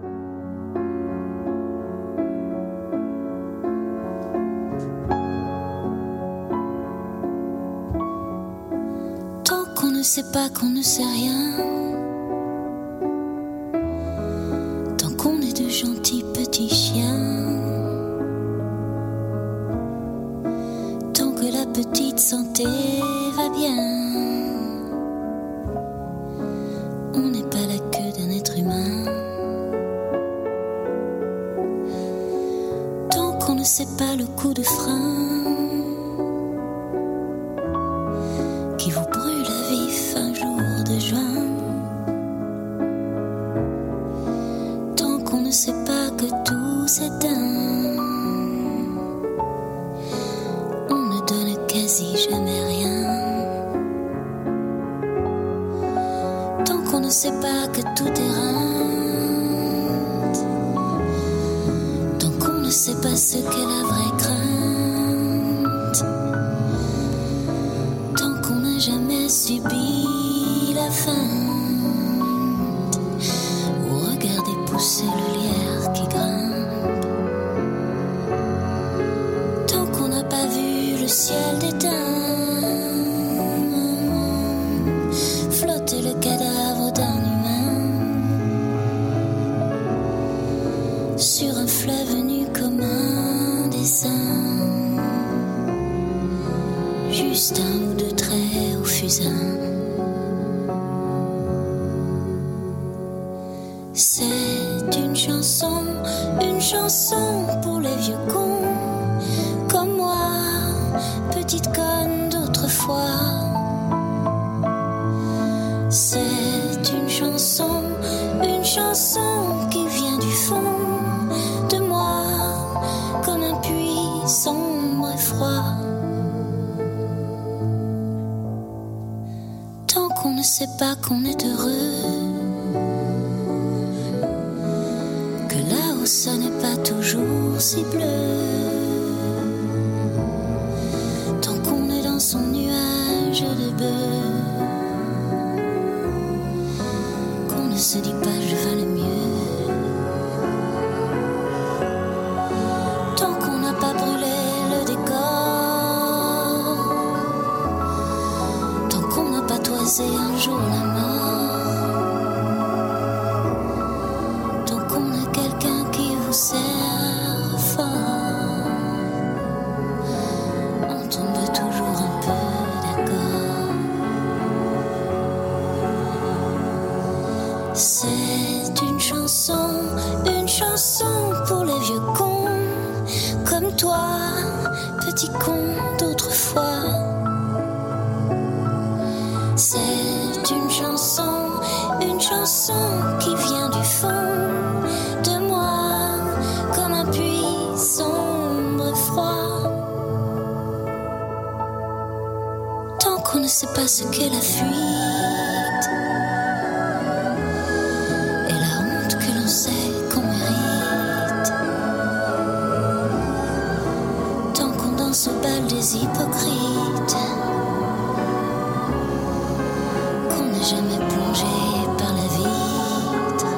Speaker 5: Tant qu'on ne sait pas qu'on ne sait rien, tant qu'on est de gentils petits chiens, tant que la petite santé va bien, on n'est pas la queue d'un être humain. Tant qu'on ne sait pas le coup de frein qui vous brûle à vif un jour de juin. Tant qu'on ne sait pas que tout s'éteint, on ne donne quasi jamais rien. Tant qu'on ne sait pas que tout est rente, tant qu'on ne sait pas ce qu'est la vraie crainte, tant qu'on n'a jamais subi la feinte ou regardé pousser le lierre qui grimpe, tant qu'on n'a pas vu le ciel d'éteint flotter le cadavre d'un humain sur un fleuve nu comme un dessin, juste un ou deux traits au fusain. C'est une chanson, une chanson pour les vieux cons comme moi, petite conne d'autrefois. C'est une chanson, une chanson qui vient du fond de moi, comme un puits sombre et froid. Tant qu'on ne sait pas qu'on est heureux, que là-haut ça n'est pas toujours si bleu, tant qu'on est dans son nuage de bœuf, qu'on ne se dit pas je valais mieux, tant qu'on n'a pas brûlé le décor, tant qu'on n'a pas toisé un jour la mort, tant qu'on a quelqu'un qui vous serre fort, on tombe toujours un peu d'accord. C'est une chanson, une chanson pour les vieux cons, comme toi, petit con d'autrefois. C'est une chanson, une chanson qui vient du fond de moi, comme un puits sombre et froid. Tant qu'on ne sait pas ce qu'est la fuite et la honte que l'on sait qu'on mérite, tant qu'on danse au bal des hypocrites, qu'on n'est jamais plongé par la vitre,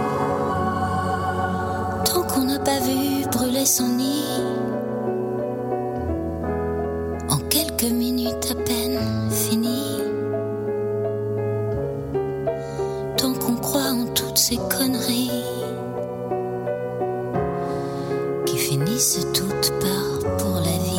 Speaker 5: tant qu'on n'a pas vu brûler son nid en quelques minutes à peine finies, tant qu'on croit en toutes ces conneries qui finissent toutes par pour la vie.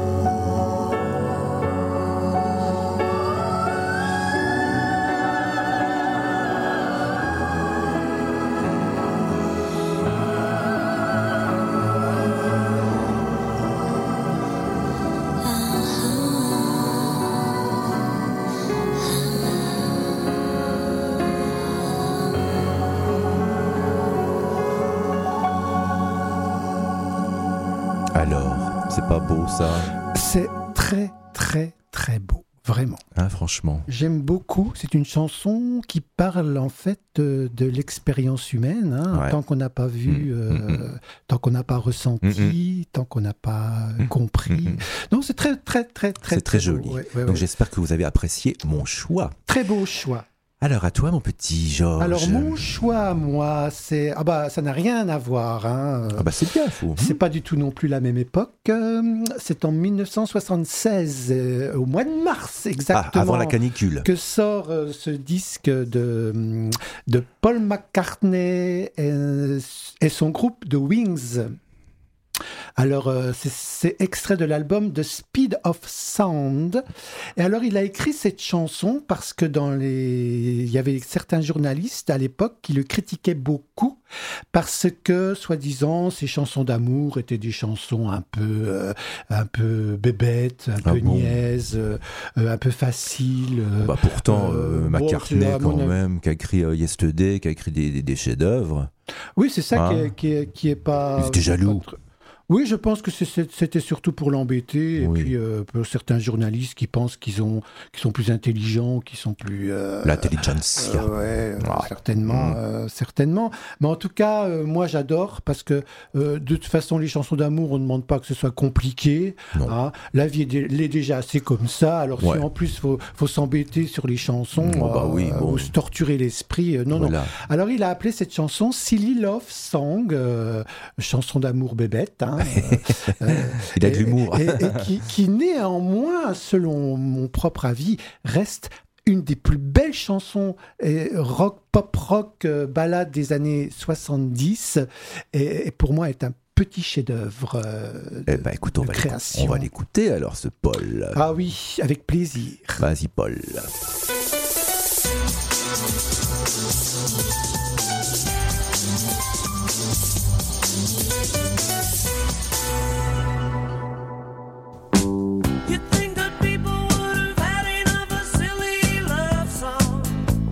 Speaker 1: Alors, c'est pas beau ça?
Speaker 2: C'est très, très, très beau. Vraiment.
Speaker 1: Hein, franchement.
Speaker 2: J'aime beaucoup. C'est une chanson qui parle en fait de, de l'expérience humaine. Hein,
Speaker 1: Ouais.
Speaker 2: Tant qu'on n'a pas vu,
Speaker 1: Mmh,
Speaker 2: euh,
Speaker 1: mmh,
Speaker 2: tant qu'on n'a pas ressenti, tant qu'on n'a pas euh, compris.
Speaker 1: mmh.
Speaker 2: Donc c'est très, très, très, très,
Speaker 1: C'est très
Speaker 2: beau.
Speaker 1: joli.
Speaker 2: Ouais, ouais,
Speaker 1: Donc
Speaker 2: ouais.
Speaker 1: j'espère que vous avez apprécié mon choix.
Speaker 2: Très beau choix.
Speaker 1: Alors à toi mon petit Georges.
Speaker 2: Alors mon choix, moi, c'est ah bah ça n'a rien à voir. Hein.
Speaker 1: Ah bah c'est bien fou.
Speaker 2: C'est pas du tout non plus la même époque. Euh, C'est en mille neuf cent soixante-seize, euh, au mois de mars exactement.
Speaker 1: Ah, avant la canicule.
Speaker 2: Que sort euh, ce disque de, de Paul McCartney et, et son groupe The Wings. Alors, euh, c'est, c'est extrait de l'album The Speed of Sound. Et alors, il a écrit cette chanson parce que dans les... il y avait certains journalistes à l'époque qui le critiquaient beaucoup parce que, soi-disant, ses chansons d'amour étaient des chansons un peu, euh, un peu bébêtes, un
Speaker 1: Ah
Speaker 2: peu
Speaker 1: bon
Speaker 2: niaises, euh, un peu faciles. euh,
Speaker 1: Bah pourtant,
Speaker 2: euh,
Speaker 1: euh,
Speaker 2: bon,
Speaker 1: McCartney
Speaker 2: c'est à mon
Speaker 1: quand
Speaker 2: avis.
Speaker 1: même, qui a écrit euh, Yesterday, qui a écrit des, des, des chefs-d'œuvre.
Speaker 2: Oui, c'est ça
Speaker 1: Ah.
Speaker 2: qui, est, qui, est, qui est pas...
Speaker 1: Il était jaloux.
Speaker 2: pas tr- Oui, je pense que c'est- c'est- c'était surtout pour l'embêter,
Speaker 1: Oui.
Speaker 2: et puis euh, pour certains journalistes qui pensent qu'ils ont, qu'ils sont plus intelligents, qui sont plus... euh,
Speaker 1: L'intelligentsia.
Speaker 2: euh, ouais, euh,
Speaker 1: Ouais.
Speaker 2: certainement,
Speaker 1: Mm.
Speaker 2: euh, certainement. Mais en tout cas, euh, moi j'adore parce que euh, de toute façon, les chansons d'amour, on ne demande pas que ce soit compliqué.
Speaker 1: Non.
Speaker 2: Hein. La vie est, dé- elle est déjà assez comme ça. Alors
Speaker 1: Ouais.
Speaker 2: si en plus faut, faut s'embêter sur les chansons,
Speaker 1: Oh, bah oui,
Speaker 2: euh,
Speaker 1: bon.
Speaker 2: ou se torturer l'esprit, euh, non, non.
Speaker 1: Voilà.
Speaker 2: Alors il a appelé cette chanson Silly Love Song, euh, chanson d'amour bébête. Hein, euh, euh,
Speaker 1: Il a de
Speaker 2: et-
Speaker 1: l'humour.
Speaker 2: Et, et qui, qui néanmoins, selon mon propre avis, reste une des plus belles chansons euh, rock, pop rock, euh, ballade des années soixante-dix, et, et pour moi est un petit chef-d'œuvre euh, de,
Speaker 1: Eh ben écoute, on
Speaker 2: de
Speaker 1: va, l'écouter.
Speaker 2: création.
Speaker 1: on va l'écouter alors ce Paul.
Speaker 2: Ah oui, avec plaisir.
Speaker 1: Vas-y Paul.
Speaker 10: You think that people would have had enough of silly love song?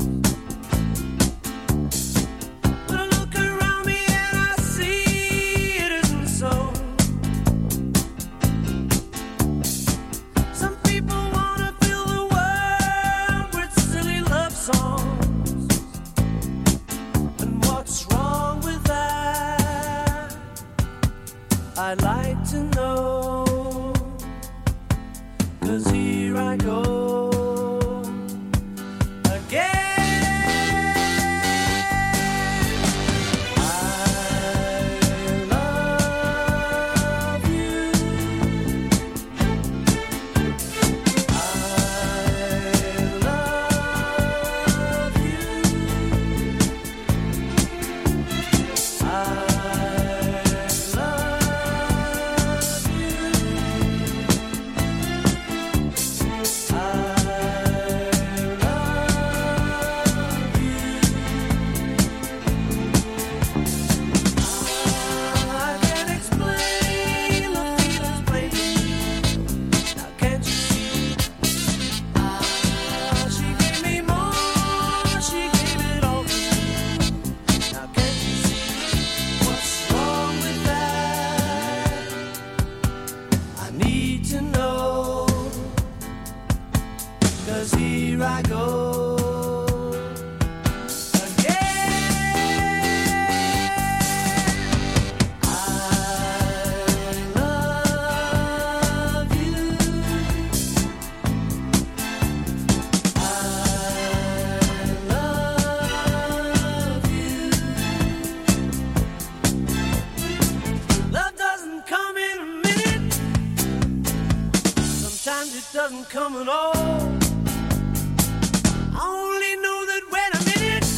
Speaker 10: coming home. I only know that when I'm in it,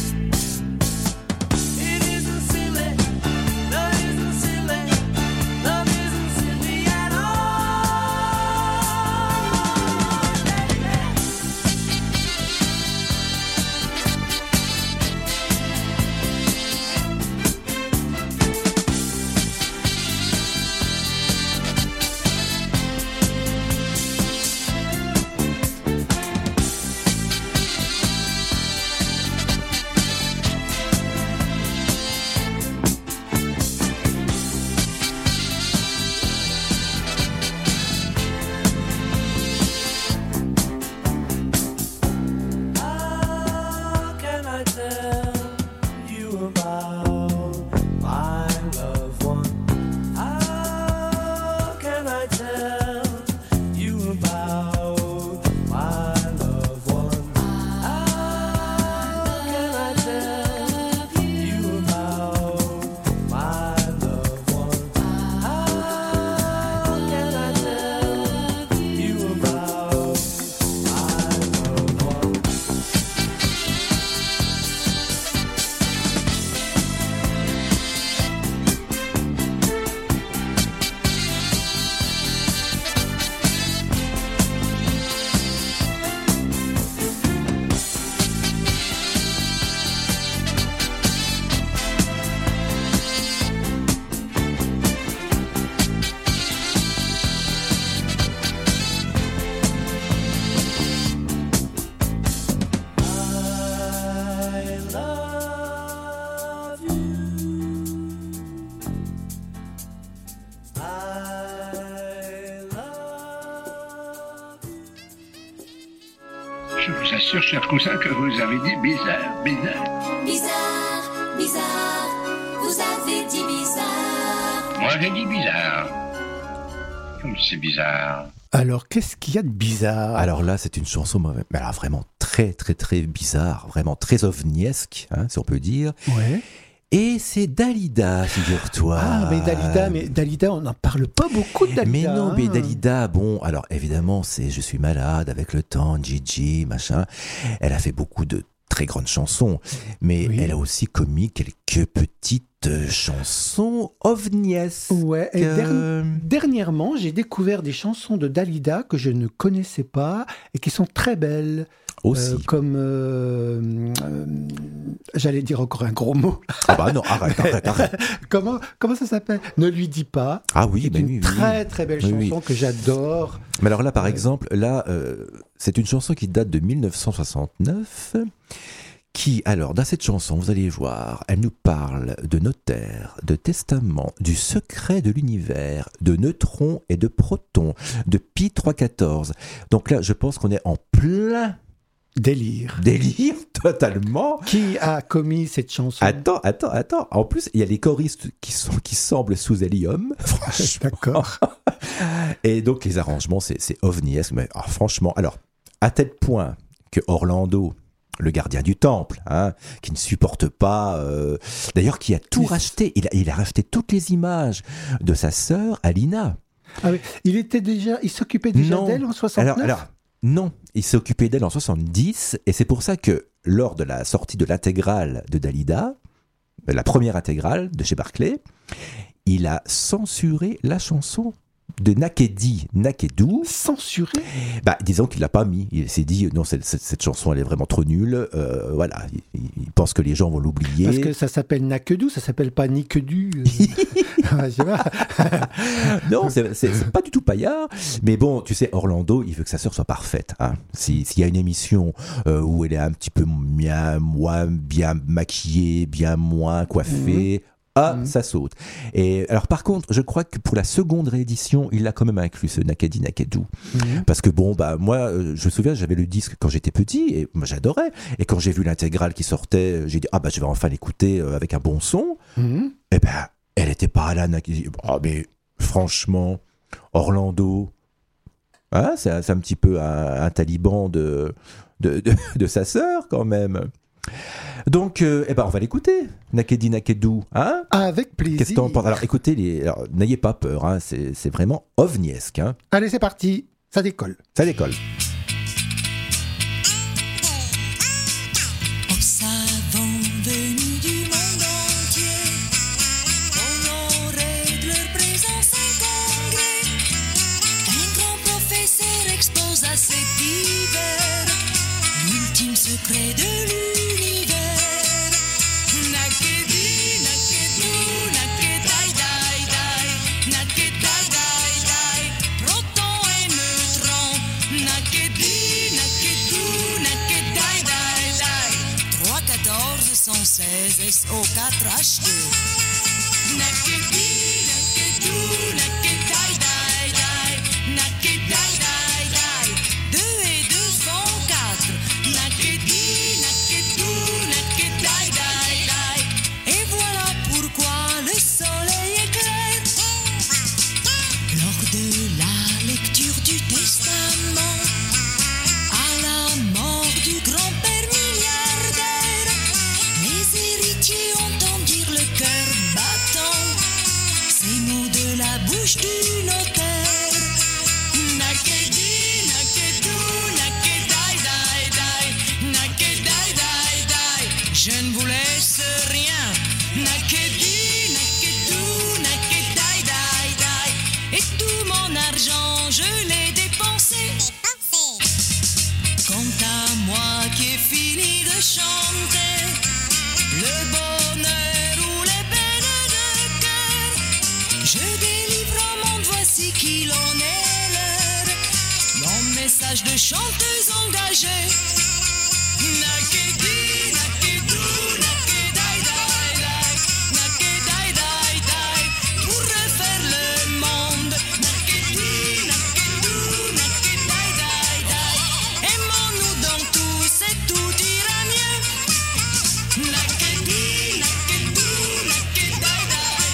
Speaker 10: it isn't silly. Love isn't silly. Love isn't silly at How can I tell you about my loved one? How can I tell you about my loved one? How can I tell you about my loved one? How can I tell you about my loved one? I love you. I love
Speaker 12: Je vous assure, cher cousin, que vous avez dit bizarre, bizarre.
Speaker 6: Bizarre, bizarre, vous avez dit bizarre.
Speaker 12: Moi, j'ai dit bizarre. Comme c'est bizarre.
Speaker 2: Alors, qu'est-ce qu'il y a de bizarre?
Speaker 1: Alors là, c'est une chanson mais alors, vraiment très, très, très bizarre, vraiment très ovniesque, hein, si on peut dire.
Speaker 2: Ouais.
Speaker 1: Et c'est Dalida, figure-toi.
Speaker 2: Ah, mais Dalida, mais Dalida, on n'en parle pas beaucoup de Dalida.
Speaker 1: Mais non, mais
Speaker 2: hein.
Speaker 1: Dalida, bon, alors évidemment, c'est Je suis malade avec le temps, Gigi, machin. Elle a fait beaucoup de très grandes chansons, mais
Speaker 2: Oui.
Speaker 1: elle a aussi commis quelques petites euh, chansons ovniesques.
Speaker 2: Ouais, et der-
Speaker 1: Euh,
Speaker 2: dernièrement, j'ai découvert des chansons de Dalida que je ne connaissais pas et qui sont très belles.
Speaker 1: Aussi.
Speaker 2: Euh, comme, euh, euh, j'allais dire encore un gros mot.
Speaker 1: Ah bah non, arrête, arrête, arrête.
Speaker 2: comment, comment ça s'appelle? Ne lui dis pas.
Speaker 1: Ah oui,
Speaker 2: C'est
Speaker 1: mais
Speaker 2: une
Speaker 1: oui, oui,
Speaker 2: très
Speaker 1: oui.
Speaker 2: très belle
Speaker 1: Oui,
Speaker 2: chanson
Speaker 1: oui.
Speaker 2: que j'adore.
Speaker 1: Mais alors là, par exemple, là, euh, c'est une chanson qui date de dix-neuf cent soixante-neuf, qui, alors, dans cette chanson, vous allez voir, elle nous parle de notaire, de testament, du secret de l'univers, de neutrons et de protons, de pi trois cent quatorze. Donc là, je pense qu'on est en plein
Speaker 2: Délire.
Speaker 1: délire, totalement.
Speaker 2: Qui a commis cette chanson?
Speaker 1: Attends, attends, attends. En plus, il y a les choristes qui, sont, qui semblent sous hélium. Franchement.
Speaker 2: D'accord.
Speaker 1: Et donc, les arrangements, c'est, c'est ovniesque. Mais ah, franchement, alors, à tel point que Orlando, le gardien du temple, hein, qui ne supporte pas... euh, d'ailleurs, qui a tout racheté. Il a, il a racheté toutes les images de sa sœur, Alina.
Speaker 2: Ah oui. Il était déjà, il s'occupait déjà
Speaker 1: Non.
Speaker 2: d'elle en soixante-neuf.
Speaker 1: Alors, alors, non, il s'est occupé d'elle en soixante-dix, et c'est pour ça que lors de la sortie de l'intégrale de Dalida, la première intégrale de chez Barclay, il a censuré la chanson de Nakedi, Nakedou.
Speaker 2: Censuré?
Speaker 1: Bah, disons qu'il l'a pas mis. Il s'est dit non, cette, cette, cette chanson elle est vraiment trop nulle. Euh, voilà, il, il pense que les gens vont l'oublier.
Speaker 2: Parce que ça s'appelle Nakedou, ça s'appelle pas Niquedu. Euh... je sais pas.
Speaker 1: Non, c'est, c'est, c'est pas du tout paillard. Mais bon, tu sais, Orlando, il veut que sa sœur soit parfaite. Hein. Si, s'il y a une émission euh, où elle est un petit peu bien, moins bien maquillée, bien moins coiffée. Mmh. Ah, mmh. ça saute. Et alors, par contre, je crois que pour la seconde réédition, il a quand même inclus ce Nakedi Nakedou. Mmh. Parce que bon, bah, moi, je me souviens, j'avais le disque quand j'étais petit et moi, j'adorais. Et quand j'ai vu l'intégrale qui sortait, j'ai dit, ah, bah, je vais enfin l'écouter avec un bon son. Mmh. Et ben, elle était pas là, Nakedi. Ah, mais franchement, Orlando, hein, c'est, c'est un petit peu un, un taliban de, de, de, de sa sœur, quand même. Donc, euh, eh ben, on va l'écouter, Nakedi Nakedou, hein?
Speaker 2: Avec plaisir.
Speaker 1: Qu'est-ce que t'en penses? Alors, écoutez, les... Alors, n'ayez pas peur, hein, c'est, c'est vraiment ovniesque, hein.
Speaker 2: Allez, c'est parti. Ça décolle.
Speaker 1: Ça décolle.
Speaker 5: Aux savants venus du monde entier, honorés de leur présence incongrue, un grand professeur expose à cet hiver l'ultime secret de l'univers. Nakedi, nakedu, nakedai, dai, dai, nakedai, dai, dai, proton et neutron. Nakedi, nakedu, nakedai, dai, dai, trois quatorze cent seize S O quatre H deux. Nakedi, nakedu, nakedai, dai, dai, nakedai, dai, dai, deux et deux font quatre. Nakedi, nakedu, nakedai, dai, dai, et voilà pourquoi le soleil éclaire lors de la lecture du testament à la mort du grand-père milliardaire. Les héritiers entendirent le cœur battant ces mots de la bouche du notaire. Nakedi, nakedu, nakedai, dai, dai, nakedai, dai, dai, je ne vous laisse rien. Nakedi, nakedu, nakedai, dai, dai, et tout mon argent je l'ai dépensé. Quant à moi qui ai fini de chanter le bonheur ou les peines de cœur, je délivre au monde, voici qu'il en est l'heure, mon message de chanteuse engagée. Nakedi, nakedu, nakedai, dai, dai, nakedai, dai, dai, pour refaire le monde. Nakedi, nakedu, nakedai, dai, dai, aimons-nous dans tout, c'est tout ira mieux. Nakedi, nakedu, nakedai,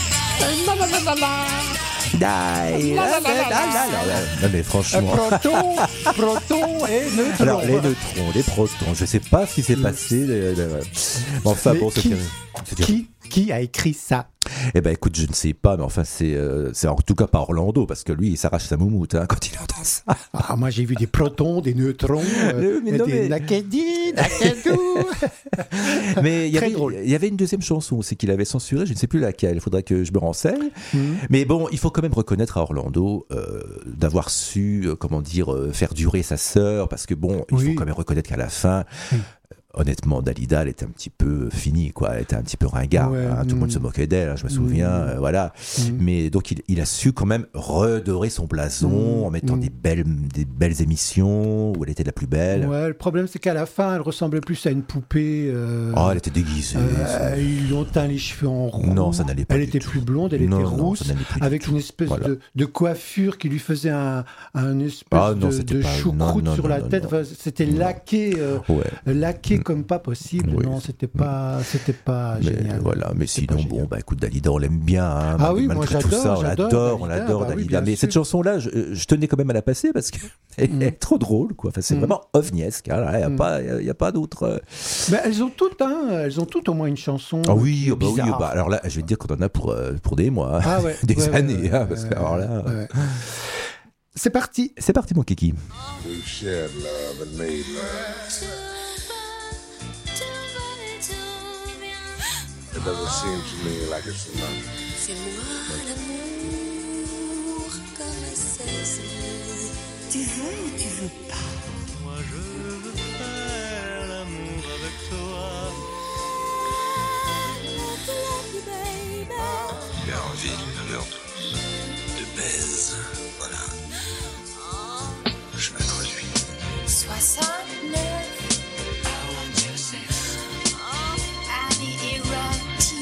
Speaker 5: dai, dai.
Speaker 1: Die.
Speaker 2: La, la, la, la, la, la.
Speaker 1: Non mais franchement.
Speaker 2: Proton, proton et neutrons.
Speaker 1: Alors les neutrons, les protons, je sais pas ce qui s'est passé. les- les- ouais. Mais enfin
Speaker 2: Mais
Speaker 1: bon,
Speaker 2: qui-
Speaker 1: c'était- c'était-
Speaker 2: Qui, qui a écrit ça?
Speaker 1: Eh ben écoute, je ne sais pas, mais enfin c'est euh, c'est en tout cas pas Orlando parce que lui il s'arrache sa moumoute hein, quand il entend ça.
Speaker 2: Ah, moi j'ai vu des protons, des neutrons, euh,
Speaker 1: Mais non,
Speaker 2: des
Speaker 1: mais-
Speaker 2: nakedi, nakedou.
Speaker 1: Mais il y
Speaker 2: Très
Speaker 1: avait
Speaker 2: drôle.
Speaker 1: il y avait une deuxième chanson, c'est qu'il avait censuré, je ne sais plus laquelle. Il faudrait que je me renseigne.
Speaker 2: Mhm.
Speaker 1: Mais bon, il faut quand même reconnaître à Orlando euh, d'avoir su, euh, comment dire, euh, faire durer sa sœur, parce que bon, il
Speaker 2: Oui.
Speaker 1: faut quand même reconnaître qu'à la fin.
Speaker 2: Oui.
Speaker 1: Honnêtement, Dalida, elle était un petit peu finie, quoi. Elle était un petit peu ringarde.
Speaker 2: Ouais,
Speaker 1: hein. Tout le
Speaker 2: mm.
Speaker 1: monde se moquait d'elle, hein, je me souviens.
Speaker 2: Mm.
Speaker 1: euh, voilà.
Speaker 2: Mm.
Speaker 1: Mais donc, il, il a su quand même redorer son blason
Speaker 2: Mm.
Speaker 1: en mettant
Speaker 2: Mm.
Speaker 1: des belles, des belles émissions où elle était la plus belle.
Speaker 2: Ouais, le problème c'est qu'à la fin, elle ressemblait plus à une poupée. euh,
Speaker 1: Oh, elle était déguisée.
Speaker 2: euh, ils lui ont teint les cheveux en roux.
Speaker 1: Non, ça n'allait pas
Speaker 2: Elle
Speaker 1: du
Speaker 2: était
Speaker 1: tout.
Speaker 2: plus blonde, elle
Speaker 1: Non,
Speaker 2: était
Speaker 1: non,
Speaker 2: rousse,
Speaker 1: ça n'allait plus du
Speaker 2: avec
Speaker 1: tout.
Speaker 2: une espèce
Speaker 1: Voilà.
Speaker 2: de, de coiffure qui lui faisait un, un espèce
Speaker 1: Ah, non,
Speaker 2: de,
Speaker 1: c'était
Speaker 2: de
Speaker 1: pas-
Speaker 2: choucroute
Speaker 1: non, non,
Speaker 2: sur
Speaker 1: non,
Speaker 2: la
Speaker 1: non,
Speaker 2: tête.
Speaker 1: non.
Speaker 2: Enfin, c'était laqué, euh,
Speaker 1: Ouais.
Speaker 2: laqué
Speaker 1: Mm.
Speaker 2: comme pas possible.
Speaker 1: Oui.
Speaker 2: Non, c'était pas, c'était pas
Speaker 1: Mais
Speaker 2: génial.
Speaker 1: voilà, mais
Speaker 2: C'était pas
Speaker 1: sinon, bon,
Speaker 2: génial.
Speaker 1: bah écoute, Dalida, on l'aime bien. Hein,
Speaker 2: Ah oui,
Speaker 1: malgré
Speaker 2: moi,
Speaker 1: tout
Speaker 2: j'adore,
Speaker 1: ça, on
Speaker 2: j'adore
Speaker 1: l'adore, on
Speaker 2: Dalida,
Speaker 1: l'adore,
Speaker 2: bah oui,
Speaker 1: Dalida.
Speaker 2: bien
Speaker 1: Mais cette
Speaker 2: sûr.
Speaker 1: chanson-là, je, je tenais quand même à la passer parce qu'elle
Speaker 2: Mm.
Speaker 1: est trop drôle, quoi. Enfin, c'est
Speaker 2: Mm.
Speaker 1: vraiment ovniesque. Il n'y a,
Speaker 2: Mm.
Speaker 1: pas- y a pas d'autre. euh,
Speaker 2: Mais elles ont toutes, hein, elles ont toutes au moins une chanson.
Speaker 1: Ah oui,
Speaker 2: qui est
Speaker 1: bah oui,
Speaker 2: bizarre.
Speaker 1: bah alors là, je vais te dire qu'on en a pour, euh, pour des mois,
Speaker 2: Ah ouais,
Speaker 1: des
Speaker 2: ouais, ouais,
Speaker 1: années,
Speaker 2: ouais,
Speaker 1: hein,
Speaker 2: ouais,
Speaker 1: parce
Speaker 2: ouais,
Speaker 1: que alors là.
Speaker 2: ouais, ouais. C'est parti.
Speaker 1: C'est parti, mon kiki.
Speaker 13: We've shared love and made love. It doesn't seem to me like it's enough.
Speaker 5: Fais-moi l'amour comme c'est. Tu veux ou tu veux pas?
Speaker 10: Moi je veux faire l'amour avec toi.
Speaker 8: Tu as envie de l'ordre de baise. Voilà. Je m'introduis.
Speaker 5: soixante-neuf. Oh, Annie et Rotti.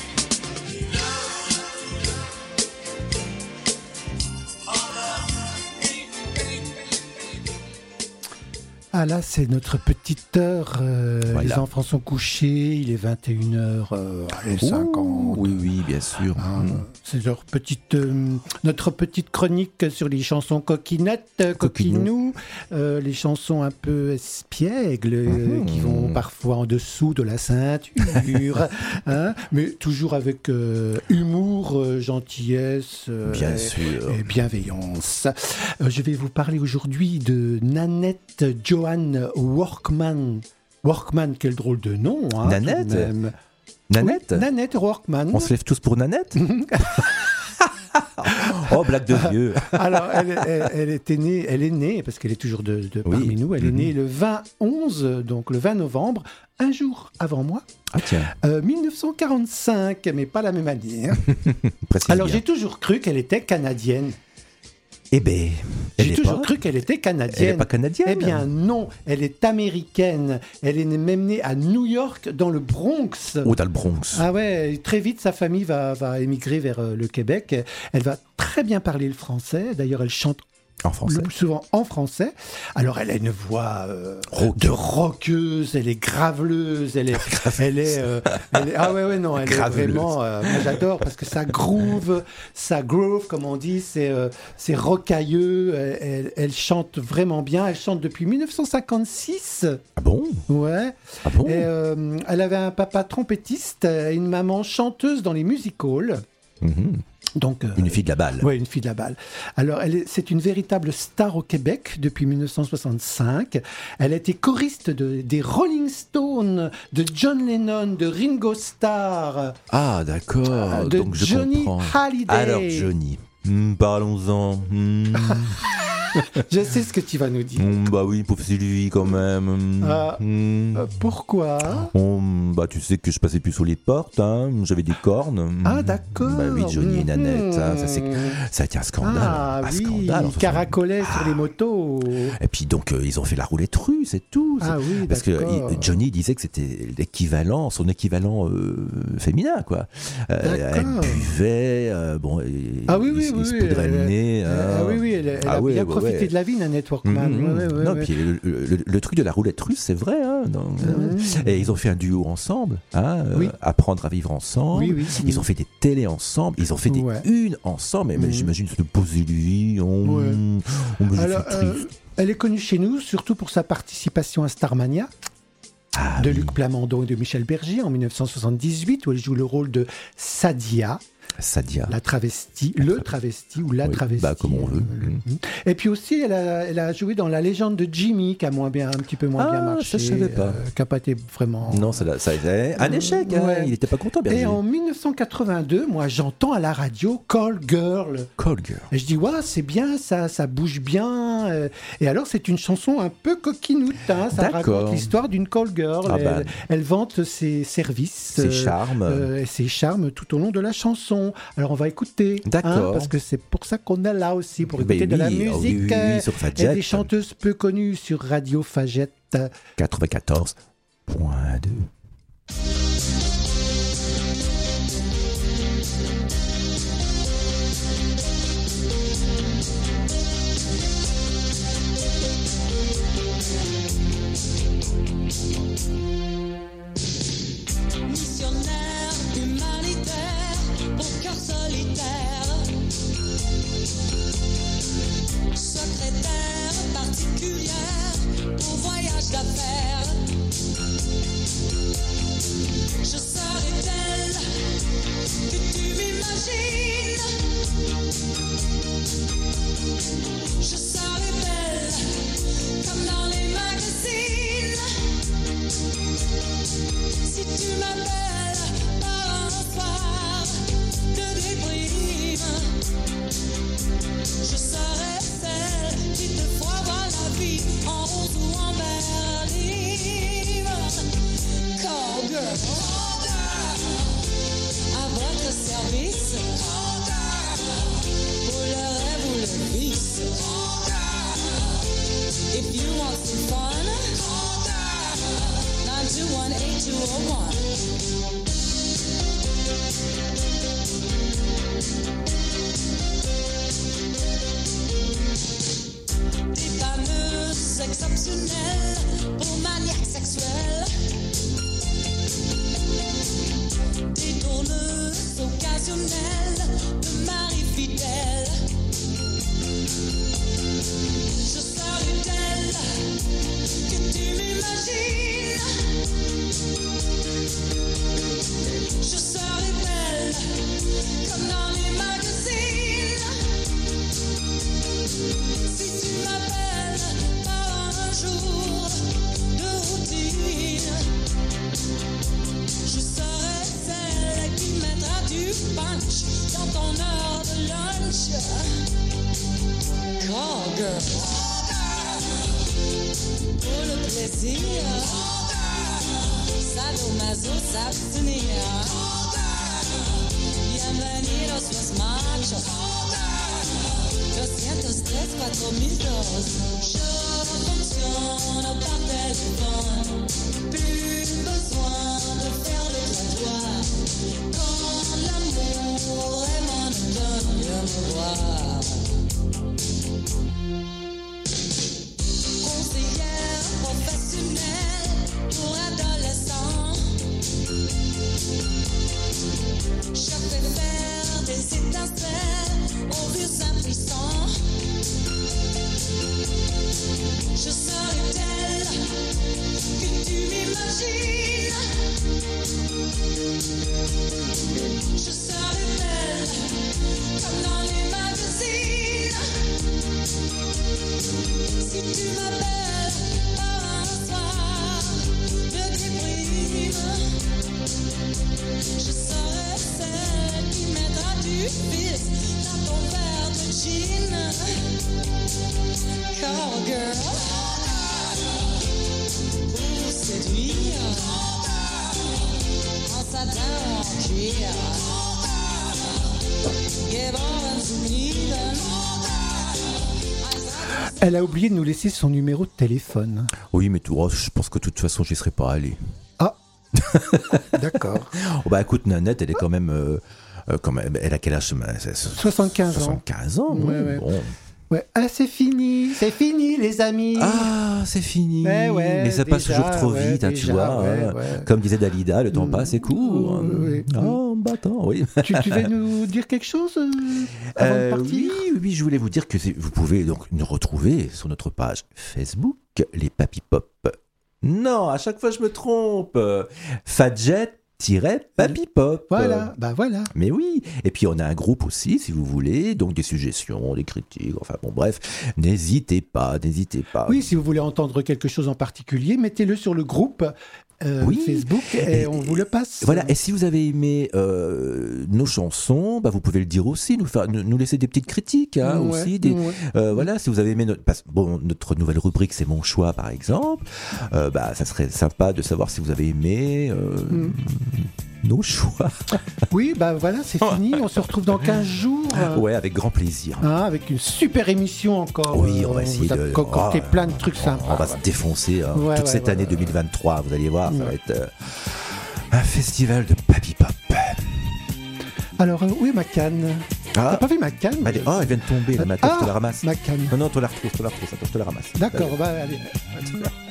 Speaker 2: Ah là, c'est notre petite heure. euh,
Speaker 1: Voilà.
Speaker 2: Les enfants sont couchés, il est vingt et une heures cinquante.
Speaker 1: Oui, oui, bien sûr.
Speaker 2: Hein,
Speaker 1: Mm.
Speaker 2: c'est leur petite, euh, notre petite chronique sur les chansons coquinettes, euh, coquinous, euh, les chansons un peu espiègles euh,
Speaker 1: Mhm.
Speaker 2: qui vont parfois en dessous de la ceinture, hein, mais toujours avec euh, humour, euh, gentillesse euh,
Speaker 1: Bien
Speaker 2: et,
Speaker 1: sûr.
Speaker 2: et bienveillance. Euh, je vais vous parler aujourd'hui de Nanette Joanne Workman. Workman, quel drôle de nom. Hein,
Speaker 1: Nanette
Speaker 2: tout de même.
Speaker 1: Nanette
Speaker 2: Oui, Nanette Workman.
Speaker 1: On se lève tous pour Nanette Oh, blague de vieux.
Speaker 2: Alors, elle, elle, elle était née, elle est née, parce qu'elle est toujours de, de
Speaker 1: Oui.
Speaker 2: parmi nous, elle
Speaker 1: Mhm.
Speaker 2: est née le vingt onze, donc le vingt novembre, un jour avant moi,
Speaker 1: Ah tiens,
Speaker 2: euh, mille neuf cent quarante-cinq, mais pas la même année. hein.
Speaker 1: précise
Speaker 2: Alors,
Speaker 1: bien.
Speaker 2: j'ai toujours cru qu'elle était canadienne.
Speaker 1: Eh ben, elle
Speaker 2: J'ai
Speaker 1: est
Speaker 2: toujours
Speaker 1: pas.
Speaker 2: cru qu'elle était canadienne.
Speaker 1: Elle n'est pas canadienne.
Speaker 2: Eh bien non, elle est américaine. Elle est même née à New York, dans le Bronx.
Speaker 1: Oh, dans le Bronx.
Speaker 2: Ah ouais, très vite, sa famille va, va émigrer vers euh, le Québec. Elle va très bien parler le français. D'ailleurs, elle chante
Speaker 1: En français.
Speaker 2: le plus souvent en français. Alors, elle a une voix euh,
Speaker 1: Rauque.
Speaker 2: de rockeuse, elle est graveleuse, elle est... elle est, euh, elle est- ah ouais, ouais, non, elle
Speaker 1: Graveleuse.
Speaker 2: est vraiment... euh, moi, j'adore parce que ça groove, ça groove, comme on dit, c'est euh, c'est rocailleux. Elle, elle- elle chante vraiment bien. Elle chante depuis mille neuf cent cinquante-six.
Speaker 1: Ah bon
Speaker 2: Ouais.
Speaker 1: Ah bon
Speaker 2: Et euh, elle avait un papa trompettiste et une maman chanteuse dans les music-halls.
Speaker 1: Mhm.
Speaker 2: Donc, euh,
Speaker 1: Une fille de la balle.
Speaker 2: oui, une fille de la balle. Alors, elle est- c'est une véritable star au Québec depuis mille neuf cent soixante-cinq. Elle a été choriste de, des Rolling Stones, de John Lennon, de Ringo Starr,
Speaker 1: Ah, d'accord.
Speaker 2: de
Speaker 1: Donc je
Speaker 2: Johnny
Speaker 1: comprends.
Speaker 2: Hallyday.
Speaker 1: Alors, Johnny. Hmm, parlons-en. Hmm.
Speaker 2: Je sais ce que tu vas nous dire.
Speaker 1: Hmm, bah oui, pauvre Sylvie, quand même. Hmm.
Speaker 2: Ah.
Speaker 1: Hmm.
Speaker 2: Euh, pourquoi
Speaker 1: Hmm, bah tu sais que je passais plus sous les portes, hein. J'avais des cornes. Hmm.
Speaker 2: Ah, d'accord.
Speaker 1: Bah oui, Johnny et Nanette, hein, ça, c'est, ça a été un scandale.
Speaker 2: Ah
Speaker 1: un
Speaker 2: oui,
Speaker 1: scandale. en
Speaker 2: ils caracolaient sur les motos.
Speaker 1: Et puis donc euh, ils ont fait la roulette russe et tout. C'est-
Speaker 2: Ah oui,
Speaker 1: Parce que
Speaker 2: d'accord.
Speaker 1: il- Johnny disait que c'était l'équivalent, son équivalent euh, féminin quoi. Euh, elle
Speaker 2: D'accord.
Speaker 1: buvait, euh, bon, et-
Speaker 2: Ah oui, oui,
Speaker 1: il,
Speaker 2: oui.
Speaker 1: il se
Speaker 2: oui,
Speaker 1: poudrait le
Speaker 2: elle-
Speaker 1: nez.
Speaker 2: elle-
Speaker 1: hein.
Speaker 2: Ah oui, oui, elle, elle
Speaker 1: Ah
Speaker 2: a
Speaker 1: ouais,
Speaker 2: bien
Speaker 1: ouais,
Speaker 2: profité
Speaker 1: ouais.
Speaker 2: de la vie, Nanette Workman.
Speaker 1: Mhm.
Speaker 2: Ouais, ouais,
Speaker 1: non,
Speaker 2: ouais.
Speaker 1: puis le, le- le truc de la roulette russe, c'est vrai. Hein, donc,
Speaker 2: Mhm.
Speaker 1: Et ils ont fait un duo ensemble, hein, euh,
Speaker 2: Oui.
Speaker 1: apprendre à vivre ensemble.
Speaker 2: Oui, oui.
Speaker 1: Ils ont fait des télés ensemble, ils ont fait des
Speaker 2: Ouais.
Speaker 1: unes ensemble. Mais, mais
Speaker 2: Mhm.
Speaker 1: j'imagine se poser lui. On,
Speaker 2: Ouais.
Speaker 1: on me
Speaker 2: Alors,
Speaker 1: suis
Speaker 2: euh,
Speaker 1: triste.
Speaker 2: elle est connue chez nous surtout pour sa participation à Starmania
Speaker 1: Ah,
Speaker 2: de
Speaker 1: oui.
Speaker 2: Luc Plamondon et de Michel Berger en mille neuf cent soixante-dix-huit où elle joue le rôle de Sadia,
Speaker 1: Sadia.
Speaker 2: la travestie, le travesti ou la
Speaker 1: Oui,
Speaker 2: travestie.
Speaker 1: bah, comme on veut.
Speaker 2: Mhm. Et puis aussi, elle a, elle a joué dans La Légende de Jimmy, qui a moins bien, un petit peu moins
Speaker 1: Ah,
Speaker 2: bien
Speaker 1: ça,
Speaker 2: marché.
Speaker 1: je savais pas.
Speaker 2: euh, qui n'a pas été vraiment.
Speaker 1: Non, ça, l'a- ça a été un échec. hein.
Speaker 2: Ouais.
Speaker 1: Il n'était pas content, Berger.
Speaker 2: Et en mille neuf cent quatre-vingt-deux, moi, j'entends à la radio Call Girl.
Speaker 1: Call Girl.
Speaker 2: Et je dis, ouais, c'est bien, ça, ça bouge bien. euh. Et alors, c'est une chanson un peu coquinoute. Hein, ça
Speaker 1: D'accord.
Speaker 2: raconte l'histoire d'une call girl.
Speaker 1: Ah
Speaker 2: elle,
Speaker 1: bah.
Speaker 2: elle vante ses services.
Speaker 1: Ses
Speaker 2: euh,
Speaker 1: charmes.
Speaker 2: euh, et ses charmes tout au long de la chanson. Alors, on va écouter.
Speaker 1: D'accord.
Speaker 2: hein, parce que c'est pour ça qu'on est là aussi, pour
Speaker 1: Ben
Speaker 2: écouter de la
Speaker 1: oui, oh
Speaker 2: musique.
Speaker 1: oui, oui, oui,
Speaker 2: euh,
Speaker 1: sur
Speaker 2: et
Speaker 1: Fadjet.
Speaker 2: des chanteuses peu connues sur Radio Fagette.
Speaker 1: quatre-vingt-quatorze point deux.
Speaker 10: Missionnaire humanitaire au cœur solitaire, secrétaire particulière au voyage d'affaires. Je serai telle que tu m'imagines. Je serai belle comme dans les magazines. Si tu m'appelles par un soir de déprime, je serai celle qui te fera voir la vie en rose ou en berline. Call girl, à votre service, pour le rêve ou le vice. If you want some fun, nine two one eight two oh one. Dépanneuse exceptionnelle pour maniaque sexuel. Détourneuse occasionnelle de mari fidèle. Je serai telle que tu m'imagines.
Speaker 5: Cowgirl. Pour le plaisir, sadomaso s'abstenir. Bienvenidos los machos. Yo siento stress, cuatro mil dos. Je fonctionne par téléphone. Plus besoin de faire le trottoir. Quand l'amour est monotone, viens me voir. Conseillère professionnelle pour adolescents. Je fais faire des étincelles aux vieux impuissants. Je serai telle que tu m'imagines. Je serai belle comme dans les magazines. Si tu m'appelles par un soir de déprime, je serai celle qui mettra du fils dans ton verre de gin. Cowgirl, pour vous séduire, en satin ou en cuir. Geboren zu lieben.
Speaker 2: Elle a oublié de nous laisser son numéro de téléphone.
Speaker 1: Oui, mais tout, oh, je pense que de toute façon, j'y serais pas allé.
Speaker 2: Ah, d'accord.
Speaker 1: Oh, bah écoute, Nanette, elle est quand même, euh, euh, quand même, elle a quel âge?
Speaker 2: soixante-quinze ans.
Speaker 1: soixante-quinze ans, oui,
Speaker 2: Ouais, ouais.
Speaker 1: bon.
Speaker 2: Ouais. Ah, c'est fini, c'est fini, les amis.
Speaker 1: Ah, c'est fini.
Speaker 2: Ouais, ouais,
Speaker 1: mais ça passe
Speaker 2: déjà,
Speaker 1: toujours trop
Speaker 2: ouais,
Speaker 1: vite, hein, tu
Speaker 2: déjà,
Speaker 1: vois.
Speaker 2: ouais,
Speaker 1: hein.
Speaker 2: ouais.
Speaker 1: Comme disait Dalida, le temps passe, c'est court.
Speaker 2: Oui, oui.
Speaker 1: Oh, battant, oui.
Speaker 2: Tu, tu veux nous dire quelque chose euh, avant
Speaker 1: Euh,
Speaker 2: de partir?
Speaker 1: oui, oui, je voulais vous dire que c'est- vous pouvez donc nous retrouver sur notre page Facebook, les Papy Pop. Non, à chaque fois je me trompe. Fadjet-Papy Pop.
Speaker 2: Voilà, bah voilà.
Speaker 1: Mais oui, et puis on a un groupe aussi, si vous voulez, donc des suggestions, des critiques, enfin bon, bref, n'hésitez pas, n'hésitez pas.
Speaker 2: Oui, si vous voulez entendre quelque chose en particulier, mettez-le sur le groupe euh,
Speaker 1: Oui.
Speaker 2: Facebook et,
Speaker 1: Et-
Speaker 2: on vous le passe.
Speaker 1: Voilà, et si vous avez aimé euh, nos chansons, bah vous pouvez le dire aussi, nous, faire, nous, nous laisser des petites critiques hein,
Speaker 2: Ouais,
Speaker 1: aussi. Des,
Speaker 2: ouais.
Speaker 1: euh, voilà, si vous avez aimé notre, parce- bon, notre nouvelle rubrique, c'est mon choix par exemple, euh, bah ça serait sympa de savoir si vous avez aimé euh,
Speaker 2: Mm.
Speaker 1: nos choix.
Speaker 2: Oui, bah voilà, c'est fini. On se retrouve dans quinze jours. euh,
Speaker 1: Ouais, avec grand plaisir.
Speaker 2: hein, avec une super émission encore.
Speaker 1: Oui,
Speaker 2: Euh,
Speaker 1: on va essayer
Speaker 2: vous a
Speaker 1: de
Speaker 2: concocté
Speaker 1: oh,
Speaker 2: plein de trucs sympas.
Speaker 1: On va se défoncer hein,
Speaker 2: Ouais,
Speaker 1: toute
Speaker 2: ouais,
Speaker 1: cette
Speaker 2: ouais,
Speaker 1: année
Speaker 2: ouais.
Speaker 1: deux mille vingt-trois, vous allez voir, ça va
Speaker 2: Ouais.
Speaker 1: être euh, un festival de Papy Pop.
Speaker 2: Alors, euh, où est ma canne?
Speaker 1: Ah.
Speaker 2: T'as pas vu ma canne?
Speaker 1: Elle est- oh, elle vient de tomber, là, maintenant,
Speaker 2: Ah,
Speaker 1: je te la ramasse.
Speaker 2: ma canne.
Speaker 1: Non, non, tu la retrouves, tu la retrouves, attends, je te la ramasse.
Speaker 2: D'accord, bah allez.